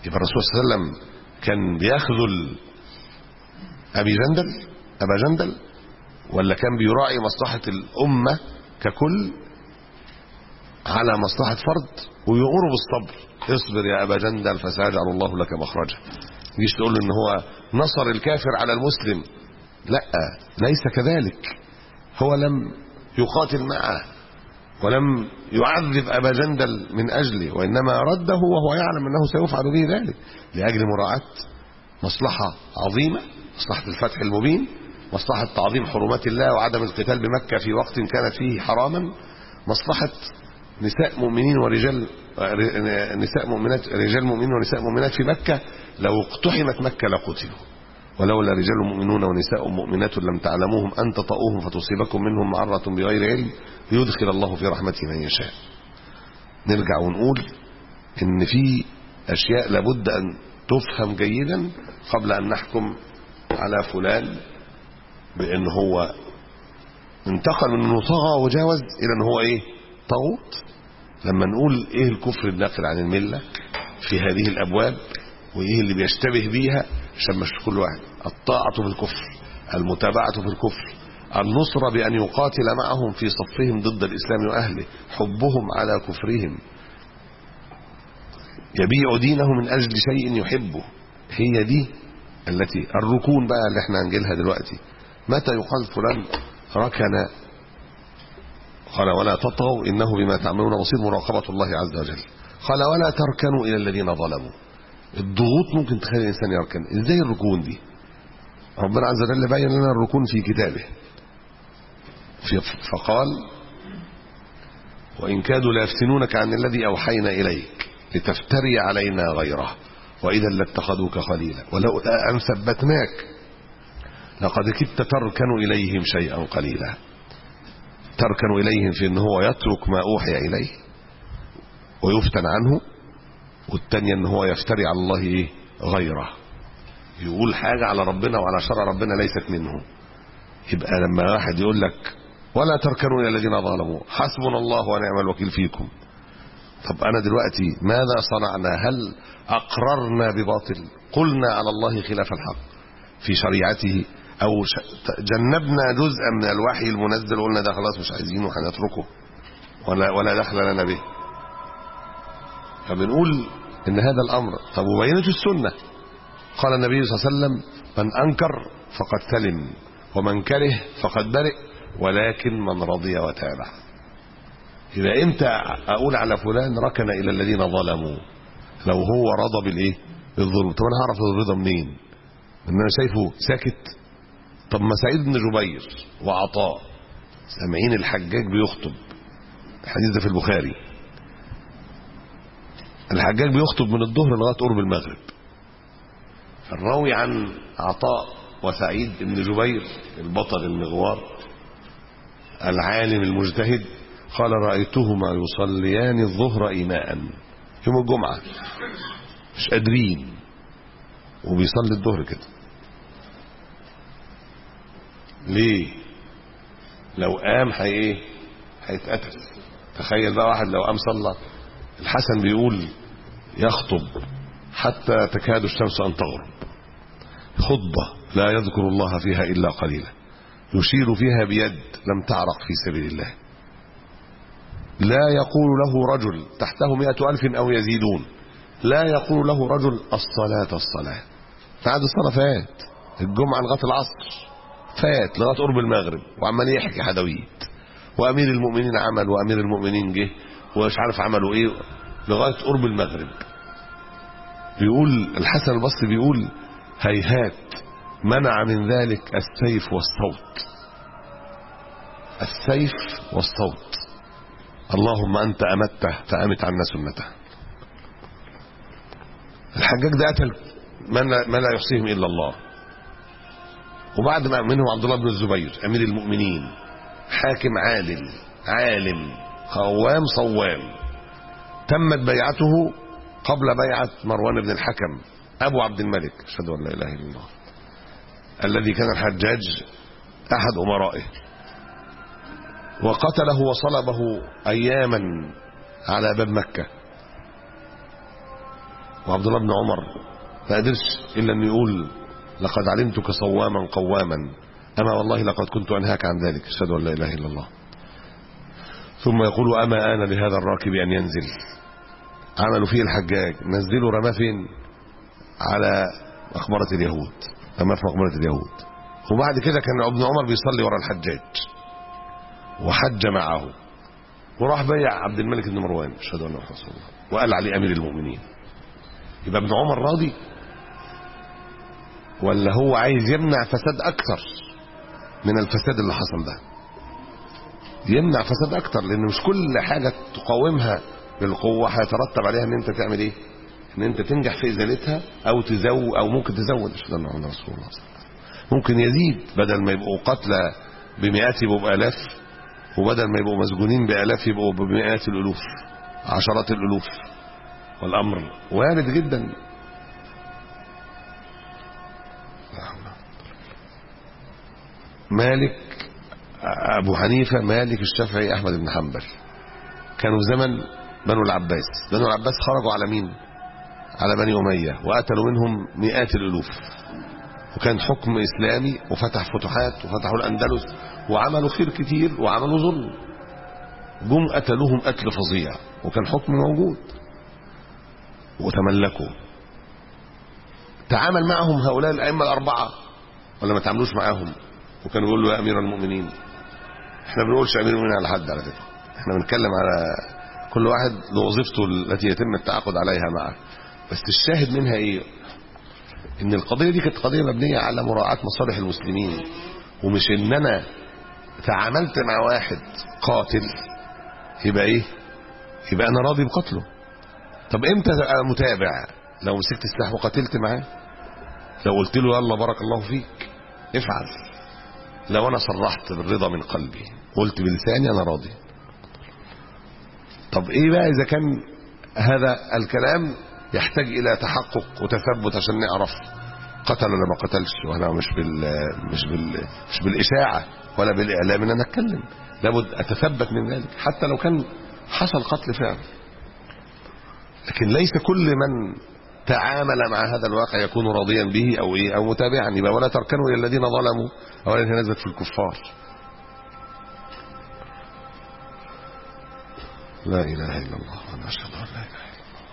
يبقى الرسول صلى الله عليه وسلم كان بيخذل أبي جندل أبا جندل ولا كان بيراعي مصلحة الأمة ككل على مصلحة فرد ويأمره بالصبر؟ اصبر يا أبا جندل فسيجعل الله لك مخرجا. مش تقول له إن هو نصر الكافر على المسلم، لا، ليس كذلك. هو لم يقاتل معه ولم يعذب أبا جندل من أجله، وإنما رده وهو يعلم أنه سيفعل به ذلك لأجل مراعاة مصلحة عظيمة، مصلحة الفتح المبين، مصلحة تعظيم حرمات الله وعدم القتال بمكة في وقت كانت فيه حراما، مصلحة نساء مؤمنين ورجال نساء مؤمنات رجال مؤمنين ونساء مؤمنات في مكة لو اقتحمت مكة لقتلوا، ولولا رجال مؤمنون ونساء مؤمنات لم تعلموهم أن تطؤوهم فتصيبكم منهم معرة بغير علم يدخل الله في رحمته من يشاء. نرجع ونقول إن في أشياء لابد أن تفهم جيدا قبل أن نحكم على فلان بأن هو انتقل من انه طغى وجاوز إلى أن هو إيه؟ طاغوت. لما نقول إيه الكفر الناقل عن الملة في هذه الأبواب وإيه اللي بيشتبه بيها عشان مش كل واحد: الطاعة في الكفر، المتابعة في الكفر، النصرة بأن يقاتل معهم في صفهم ضد الإسلام وأهله، حبهم على كفرهم، يبيع دينه من أجل شيء يحبه. هي دي التي الركون بقى اللي احنا هنجيلها دلوقتي. متى يقال فلان ركن؟ قال: ولا تطغوا إنه بما تعملون بصير، مراقبة الله عز وجل. قال: ولا تركنوا إلى الذين ظلموا. الضغوط ممكن تخلي الإنسان يركن. إزاي الركون دي؟ ربنا عز وجل بين لنا الركون في كتابه فقال: وإن كادوا ليفتنونك عن الذي أوحينا إليك لتفتري علينا غيره وإذا لاتخذوك خليلا ولو أن ثبتناك لقد كدت تركن إليهم شيئا قليلا. تركن إليهم في أنه هو يترك ما أوحي إليه ويفتن عنه، والتانية أنه هو يفتري على الله إيه؟ غيره، يقول حاجة على ربنا وعلى شرع ربنا ليست منه. يبقى لما واحد يقول لك: ولا تركنوا إلى الذين ظلموا حسبنا الله ونعم الوكيل فيكم. طب أنا دلوقتي ماذا صنعنا؟ هل أقررنا بباطل؟ قلنا على الله خلاف الحق في شريعته، أو جنبنا جزءا من الوحي المنزل قلنا ده خلاص مش عايزينه هنتركه ولا ولا دخل لنا به؟ فبنقول إن هذا الأمر. طب وبينته السنة. قال النبي صلى الله عليه وسلم: من أنكر فقد سلم ومن كره فقد برئ ولكن من رضي وتابع. إذا إمتى أقول على فلان ركن إلى الذين ظلموا؟ لو هو رضى بالإيه؟ بالظلم. طب أنا هعرف الرضا منين؟ إن أنا شايفه ساكت. طب ما سعيد بن جبير وعطاء سامعين الحجاج بيخطب، الحديث ده في البخاري، الحجاج بيخطب من الظهر لغاية قرب المغرب. الراوي عن عطاء وسعيد بن جبير البطل المغوار العالم المجتهد قال: رأيتهما يصليان الظهر إيماء، يوم الجمعة مش قادرين وبيصلي الظهر كده. ليه؟ لو قام هي ايه؟ هيتقتل. تخيل بقى واحد لو قام صلى. الحسن بيقول يخطب حتى تكاد الشمس أن تغرب، خطبة لا يذكر الله فيها إلا قليلا، يشير فيها بيد لم تعرق في سبيل الله. لا يقول له رجل تحته مئة ألف أو يزيدون، لا يقول له رجل الصلاة الصلاة. بعد الصلاة فات الجمعة لغاية العصر، فات لغاية قرب المغرب وعمال يحكي حدويت، وأمير المؤمنين عمل وأمير المؤمنين جه ومش عارف عملوا إيه لغاية قرب المغرب. بيقول الحسن البصري بيقول: هيهات منع من ذلك السيف والصوت. السيف والصوت. اللهم أنت أمته فأمت عنا سنته. الحجاج ده قتل من لا يحصيهم إلا الله. وبعد ما منهم عبد الله بن الزبير أمير المؤمنين، حاكم عادل عالم قوام صوام، تمت بيعته قبل بيعة مروان بن الحكم أبو عبد الملك، أشهد أن لا إله إلا الله، الذي كان الحجاج أحد أمرائه، وقتله وصلبه أياما على باب مكة. وعبد الله بن عمر ما قدرش الا انه يقول لقد علمتك صواما قواما، اما والله لقد كنت انهاك عن ذلك، اشهد ان لا اله الا الله. ثم يقول اما آن لهذا الراكب ان ينزل. عملوا فيه الحجاج، نزلوا رماه فين؟ على مقبره اليهود، رماه في مقبره اليهود. وبعد كده كان ابن عمر بيصلي ورا الحجاج وحج معه، وراح بيع عبد الملك بن مروان، اشهد ان لا اله الا الله، وقال عليه امير المؤمنين. يبقى ابن عمر راضي ولا هو عايز يمنع فساد اكثر من الفساد اللي حصل ده؟ يمنع فساد اكثر، لان مش كل حاجه تقاومها بالقوه هيترتب عليها ان انت تعمل ايه؟ ان انت تنجح في ازالتها او تزود، او ممكن تزود. اشهد ان محمد رسول الله صلى الله عليه وسلم. ممكن يزيد، بدل ما يبقوا قتلى بمئات يبقوا بالاف، وبدل ما يبقوا مسجونين بالاف يبقوا بمئات الالوف، عشرات الالوف. والامر وارد جدا. مالك، ابو حنيفه، مالك، الشافعي، احمد بن حنبل كانوا زمن بنو العباس. بنو العباس خرجوا على مين؟ على بني اميه، وقتلوا منهم مئات الالوف، وكان حكم اسلامي، وفتح فتوحات، وفتحوا الاندلس، وعملوا خير كتير، وعملوا ظلم. جم قتلوهم قتل فظيع، وكان حكم موجود، وتملكوا. تعامل معهم هؤلاء الائمه الاربعه ولا ما تعاملوش معاهم؟ وكانوا يقولوا يا امير المؤمنين. احنا ما بنقولش امير المؤمنين على حد على فكره، احنا بنتكلم على كل واحد لوظيفته التي يتم التعاقد عليها معه. بس الشاهد منها ايه؟ ان القضيه دي كانت قضيه مبنيه على مراعاه مصالح المسلمين، ومش ان انا تعاملت مع واحد قاتل يبقى ايه؟ يبقى انا راضي بقتله. طب امتى ابقى متابع؟ لو مسكت السلاح وقاتلت معاه، لو قلت له يلا بارك الله فيك افعل، لو انا صرحت بالرضا من قلبي، قلت بلساني انا راضي. طب ايه بقى اذا كان هذا الكلام يحتاج الى تحقق وتثبت عشان نعرف قتل ولا ما قتلش؟ وانا مش بال مش بال مش بالاشاعه ولا بالاعلام ان انا اتكلم، لابد اتثبت من ذلك حتى لو كان حصل قتل فعلا. لكن ليس كل من تعامل مع هذا الواقع يكون راضيا به او ايه او متابعا. يبقى ولا تركنوا الى الذين ظلموا، اولا هي نزلت في الكفار. لا اله الا الله وانا اشهد ان لا اله الا الله.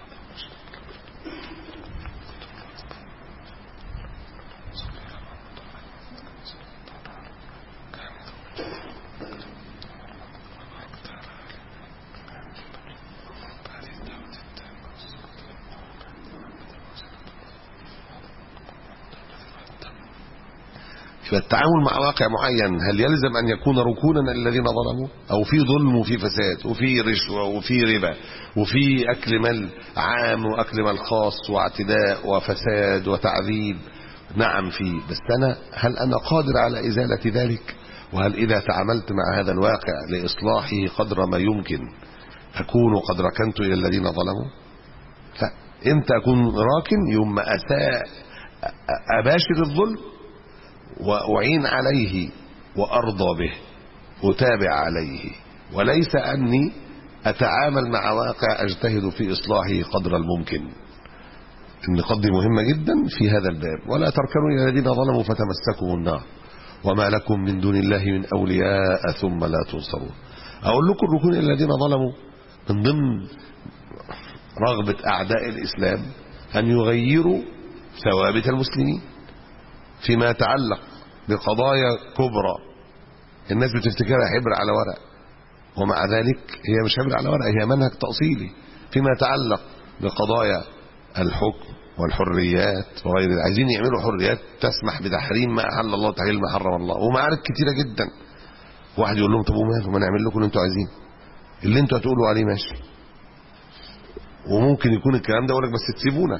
فالتعامل مع واقع معين هل يلزم أن يكون ركونا الذين ظلموا؟ أو في ظلم وفي فساد وفي رشوة وفي ربا وفي أكل مال عام وأكل مال خاص واعتداء وفساد وتعذيب؟ نعم فيه، بس أنا هل أنا قادر على إزالة ذلك؟ وهل إذا تعاملت مع هذا الواقع لإصلاحه قدر ما يمكن أكون قد ركنت إلى الذين ظلموا؟ لا. إمتى أكون راكن؟ يوم أساء أباشر الظلم وأعين عليه وأرضى به وتابع عليه، وليس أني أتعامل مع واقع أجتهد في إصلاحه قدر الممكن. النقاط دي مهمة جدا في هذا الباب. ولا تركنوا إلى الذين ظلموا فتمسكوا النار وما لكم من دون الله من أولياء ثم لا تنصرون. أقول لكم الركون إلى الذين ظلموا من ضمن رغبة أعداء الإسلام أن يغيروا ثوابت المسلمين فيما يتعلق بقضايا كبرى الناس بتفتكرها حبر على ورق، ومع ذلك هي مش حبر على ورق، هي منهج تأصيلي فيما يتعلق بقضايا الحكم والحريات وغير. عايزين يعملوا حريات تسمح بتحريم ما أحل الله وتحليل ما حرم الله، ومعارك كتيرة جدا. واحد يقول لهم طب وماله، ما نعمل لكم اللي انتوا عايزين، اللي انتوا هتقولوا عليه ماشي. وممكن يكون الكلام ده يقول لك بس تسيبونا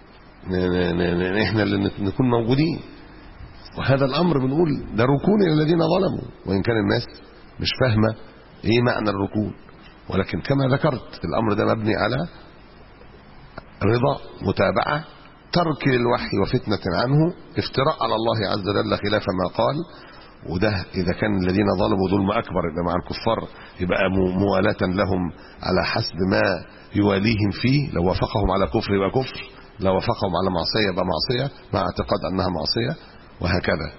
احنا اللي نكون موجودين. وهذا الامر بنقول ده ركون الى الذين ظلموا، وان كان الناس مش فاهمه ايه معنى الركون. ولكن كما ذكرت الامر ده مبني على رضا، متابعه، ترك للوحي وفتنه عنه، افتراء على الله عز وجل خلاف ما قال. وده اذا كان الذين ظلموا ظلم اكبر يبقى مع الكفار، يبقى موالاة لهم على حسب ما يواليهم فيه. لو وافقهم على كفر يبقى كفر، لو وافقهم على معصية يبقى معصية مع اعتقاد أنها معصية، وهكذا.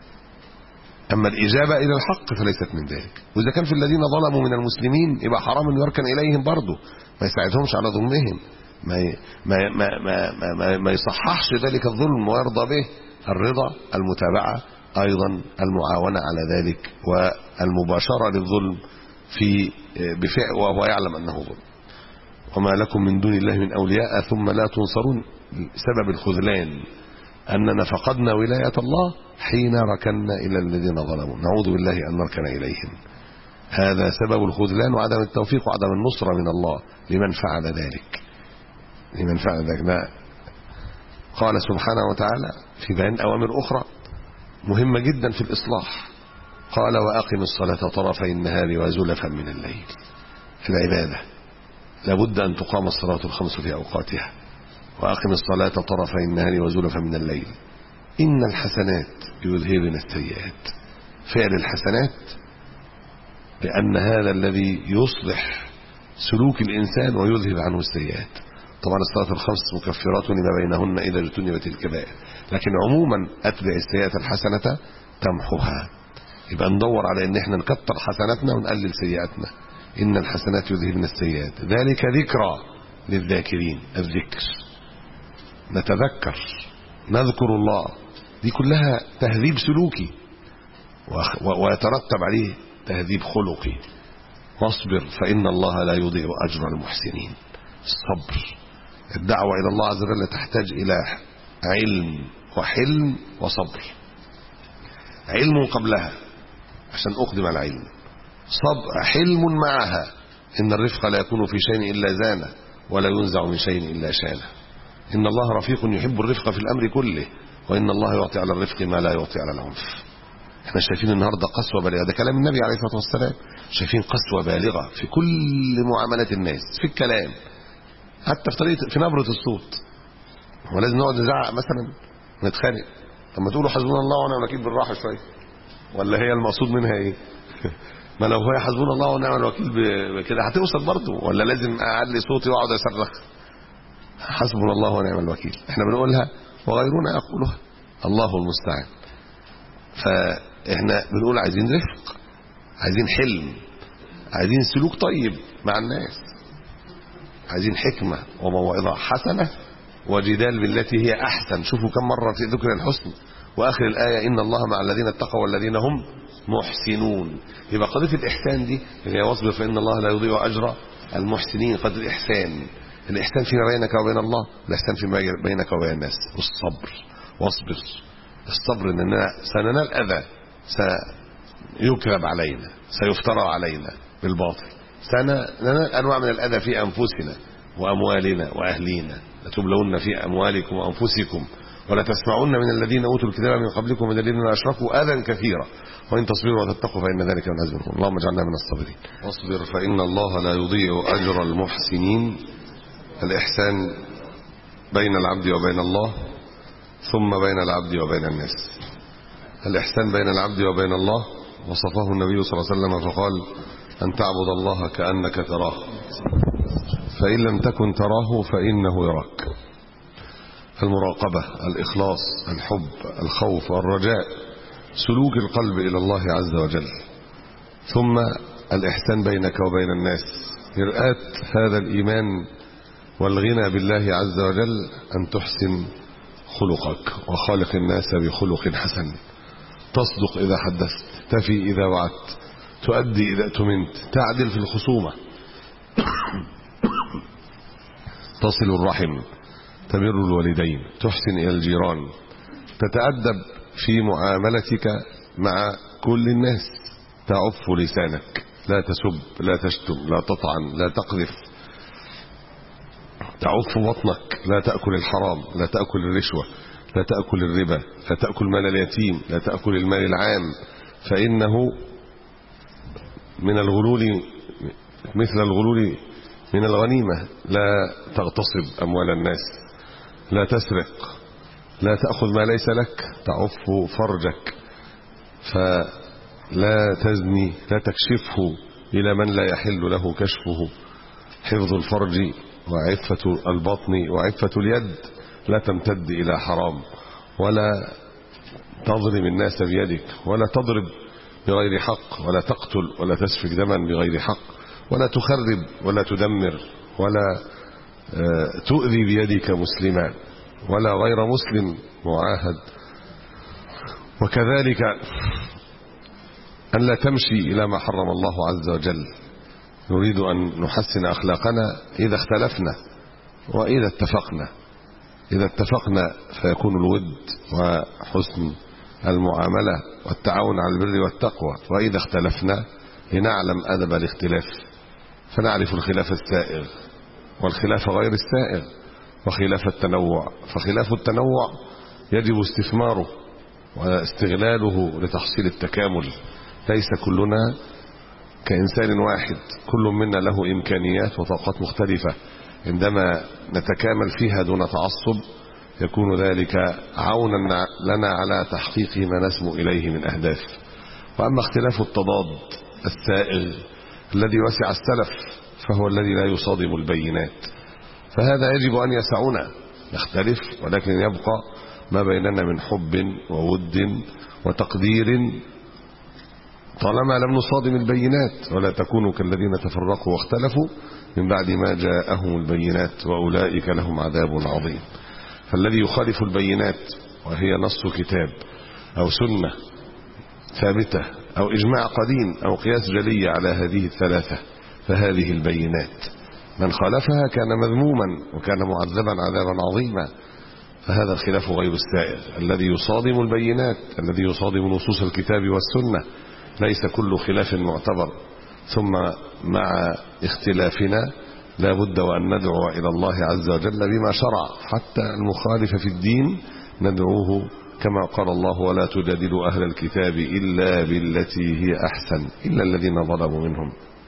أما الإجابة إلى الحق فليست من ذلك. وإذا كان في الذين ظلموا من المسلمين يبقى حرام أن يركن إليهم برضه، ما يساعدهمش على ظلمهم، ما ما ما ما, ما, ما يصححش ذلك الظلم ويرضى به. الرضا المتابعة، أيضا المعاونة على ذلك، والمباشرة للظلم في بفعل وهو يعلم أنه ظلم. وما لكم من دون الله من أولياء ثم لا تنصرون. سبب الخذلان أننا فقدنا ولاية الله حين ركنا إلى الذين ظلموا، نعوذ بالله أن نركن إليهم. هذا سبب الخذلان وعدم التوفيق وعدم النصرة من الله لمن فعل ذلك لمن فعل ذلك لا. قال سبحانه وتعالى في بيان أوامر أخرى مهمة جدا في الإصلاح، قال وأقم الصلاة طرفي النهار وزلفا من الليل. في العبادة لابد أن تقام الصلاة الخمس في أوقاتها، وأقم الصلاة طرفي النهار وزلفا من الليل إن الحسنات يذهبن السيئات. فعل الحسنات لأن هذا الذي يصلح سلوك الإنسان ويذهب عنه السيئات. طبعا الصلاة الخمس مكفرات لما بينهن إذا اجتنبت الكبائر، لكن عموما أتبع السيئات الحسنة تمحوها. يبقى ندور على ان احنا نكتر حسناتنا ونقلل سيئاتنا. إن الحسنات يذهبن السيئات ذلك ذكرى للذاكرين. الذكر نتذكر نذكر الله، دي كلها تهذيب سلوكي ويترتب عليه تهذيب خلقي. واصبر فإن الله لا يضيع أجر المحسنين. الصبر، الدعوة إلى الله عز وجل تحتاج إلى علم وحلم وصبر. علم قبلها عشان أقدم على العلم، صبر حلم معها. إن الرفق لا يكون في شيء إلا زانه ولا ينزع من شيء إلا شانه. إن الله رفيق يحب الرفق في الأمر كله، وإن الله يعطي على الرفق ما لا يعطي على العنف. احنا شايفين النهارده قسوة بالغة، ده كلام النبي عليه الصلاة والسلام. شايفين قسوة بالغة في كل معاملات الناس، في الكلام حتى في طريقة في نبرة الصوت. هو لازم نقعد نزعق مثلا نتخانق؟ طب ما تقولوا حسبنا الله ونعم الوكيل بالراحة شوية، ولا هي المقصود منها ايه؟ ما لو هي حسبنا الله ونعم الوكيل بكده هتوصل برضه، ولا لازم اعلي صوتي واقعد اصرخ؟ حسبنا الله ونعم الوكيل احنا بنقولها وغيرنا يقولها، الله المستعان. فاحنا بنقول عايزين رفق، عايزين حلم، عايزين سلوك طيب مع الناس، عايزين حكمة وموعظة حسنة وجدال بالتي هي أحسن. شوفوا كم مرة في ذكر الحسن، وآخر الآية إن الله مع الذين اتقوا والذين هم محسنون. يبقى قضية الإحسان دي هي واصبر فإن الله لا يضيع أجر المحسنين. قضية الإحسان، الإحسان فيما بينك وبين الله، الإحسان فيما بينك وبين الناس. والصبر، واصبر. الصبر إننا سننال أذى، سيكذب علينا، سيفترى علينا بالباطل، سننال أنواع من الأذى في أنفسنا وأموالنا وأهلينا. لتبلون في أموالكم وأنفسكم ولا تسمعون من الذين أوتوا الكتاب من قبلكم من الذين أشركوا أذى كثيرا وإن تصبروا وتتقوا فإن ذلك من عزم الأمور. اللهم اجعلنا من الصابرين. واصبر فإن الله لا يضيع أجر المحسنين. الإحسان بين العبد وبين الله، ثم بين العبد وبين الناس. الإحسان بين العبد وبين الله وصفه النبي صلى الله عليه وسلم فقال أن تعبد الله كأنك تراه فإن لم تكن تراه فإنه يراك. المراقبة، الإخلاص، الحب، الخوف، الرجاء، سلوك القلب إلى الله عز وجل. ثم الإحسان بينك وبين الناس، مرآة هذا الإيمان والغنى بالله عز وجل أن تحسن خلقك وخالق الناس بخلق حسن. تصدق إذا حدثت، تفي إذا وعدت، تؤدي إذا أتمنت، تعدل في الخصومة، تصل الرحم، تبر الوالدين، تحسن إلى الجيران، تتأدب في معاملتك مع كل الناس، تعف لسانك، لا تسب، لا تشتم، لا تطعن، لا تقذف، تعف بطنك، لا تأكل الحرام، لا تأكل الرشوة، لا تأكل الربا، لا تأكل مال اليتيم، لا تأكل المال العام، فإنه من الغلول مثل الغلول من الغنيمة. لا تغتصب أموال الناس، لا تسرق، لا تأخذ ما ليس لك، تعف فرجك، فلا تزني، لا تكشفه إلى من لا يحل له كشفه. حفظ الفرج وعفة البطن وعفة اليد لا تمتد إلى حرام، ولا تظلم الناس بيدك، ولا تضرب بغير حق، ولا تقتل، ولا تسفك دما بغير حق، ولا تخرب، ولا تدمر، ولا تؤذي بيدك مسلما ولا غير مسلم معاهد. وكذلك أن لا تمشي إلى ما حرم الله عز وجل. نريد أن نحسن أخلاقنا إذا اختلفنا وإذا اتفقنا. إذا اتفقنا فيكون الود وحسن المعاملة والتعاون على البر والتقوى، وإذا اختلفنا لنعلم أدب الاختلاف، فنعرف الخلاف السائغ والخلاف غير السائغ وخلاف التنوع. فخلاف التنوع يجب استثماره واستغلاله لتحصيل التكامل. ليس كلنا كإنسان واحد، كل منا له إمكانيات وطاقات مختلفة. عندما نتكامل فيها دون تعصب يكون ذلك عونا لنا على تحقيق ما نسمو إليه من أهداف. وأما اختلاف التضاد السائغ الذي وسع السلف فهو الذي لا يصادم البينات، فهذا يجب أن يسعنا. نختلف ولكن يبقى ما بيننا من حب وود وتقدير طالما لم نصادم البينات، ولا تكونوا كالذين تفرقوا واختلفوا من بعد ما جاءهم البينات وأولئك لهم عذاب عظيم. فالذي يخالف البينات وهي نص كتاب أو سنة ثابتة أو إجماع قديم أو قياس جلي على هذه الثلاثة فهذه البينات من خالفها كان مذموما وكان معذبا عذابا عظيما. فهذا الخلاف غير السائغ الذي يصادم البينات، الذي يصادم نصوص الكتاب والسنة. ليس كل خلاف معتبر. ثم مع اختلافنا لا بد وأن ندعو إلى الله عز وجل بما شرع، حتى المخالف في الدين ندعوه كما قال الله: ولا تجادلوا أهل الكتاب إلا بالتي هي أحسن إلا الذين ظلموا منهم.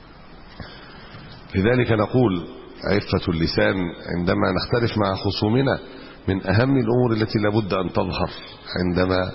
لذلك نقول عفة اللسان عندما نختلف مع خصومنا من أهم الأمور التي لا بد أن تظهر عندما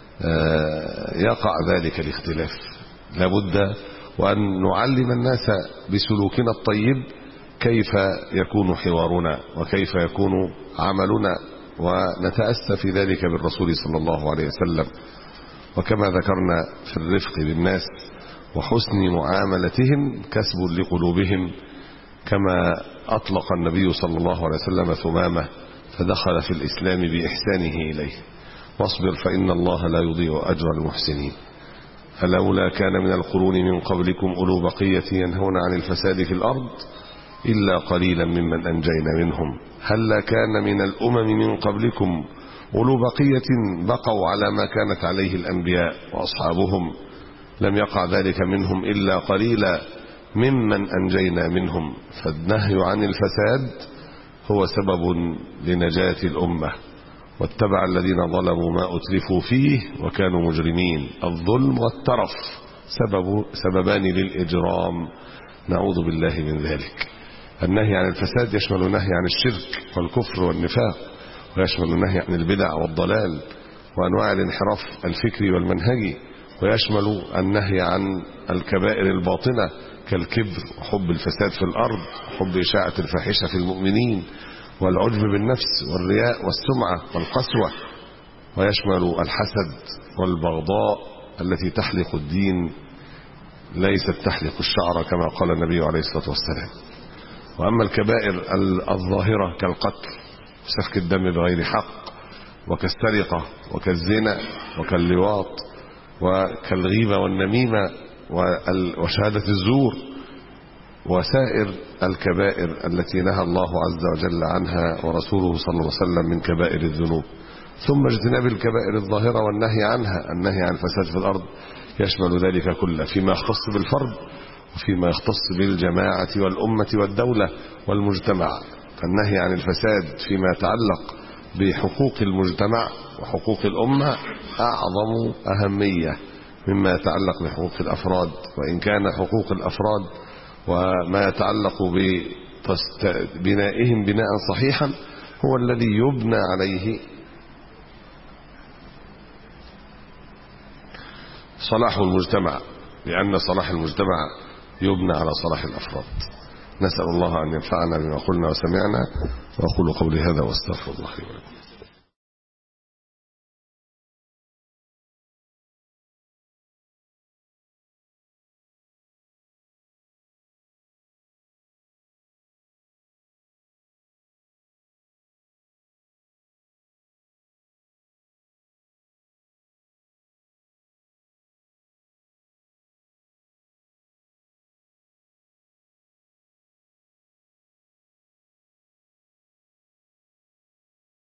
يقع ذلك الاختلاف. لا بد وأن نعلم الناس بسلوكنا الطيب كيف يكون حوارنا وكيف يكون عملنا، ونتأسى في ذلك بالرسول صلى الله عليه وسلم. وكما ذكرنا في الرفق بالناس وحسن معاملتهم كسب لقلوبهم، كما أطلق النبي صلى الله عليه وسلم ثمامة فدخل في الإسلام بإحسانه إليه: واصبر فإن الله لا يضيع أجر المحسنين. فلولا كان من القرون من قبلكم أولو بقية ينهون عن الفساد في الأرض إلا قليلا ممن أنجينا منهم هل كان من الأمم من قبلكم أولو بقية بقوا على ما كانت عليه الأنبياء وأصحابهم لم يقع ذلك منهم إلا قليلا ممن أنجينا منهم. فالنهي عن الفساد هو سبب لنجاة الأمة. واتبع الذين ظلموا ما أترفوا فيه وكانوا مجرمين. الظلم والترف سبب سببان للإجرام، نعوذ بالله من ذلك. النهي عن الفساد يشمل النهي عن الشرك والكفر والنفاق، ويشمل النهي عن البدع والضلال وأنواع الانحراف الفكري والمنهجي، ويشمل النهي عن الكبائر الباطنة كالكبر وحب الفساد في الأرض وحب إشاعة الفاحشة في المؤمنين والعجب بالنفس والرياء والسمعة والقسوة، ويشمل الحسد والبغضاء التي تحلق الدين ليست تحلق الشعر كما قال النبي عليه الصلاة والسلام. وأما الكبائر الظاهرة كالقتل وسفك الدم بغير حق وكالسرقة وكالزنا وكاللواط وكالغيبة والنميمة وشهادة الزور وسائر الكبائر التي نهى الله عز وجل عنها ورسوله صلى الله عليه وسلم من كبائر الذنوب. ثم اجتناب الكبائر الظاهرة والنهي عنها. النهي عن الفساد في الأرض يشمل ذلك كله فيما يختص بالفرد وفيما يختص بالجماعة والأمة والدولة والمجتمع. فالنهي عن الفساد فيما يتعلق بحقوق المجتمع وحقوق الأمة أعظم أهمية مما يتعلق بحقوق الأفراد، وإن كان حقوق الأفراد وما يتعلق ببنائهم بناء صحيحا هو الذي يبنى عليه صلاح المجتمع، لأن صلاح المجتمع يبنى على صلاح الأفراد. نسأل الله أن ينفعنا بما قلنا وسمعنا، وأقول قولي هذا واستغفر الله لي ولكم.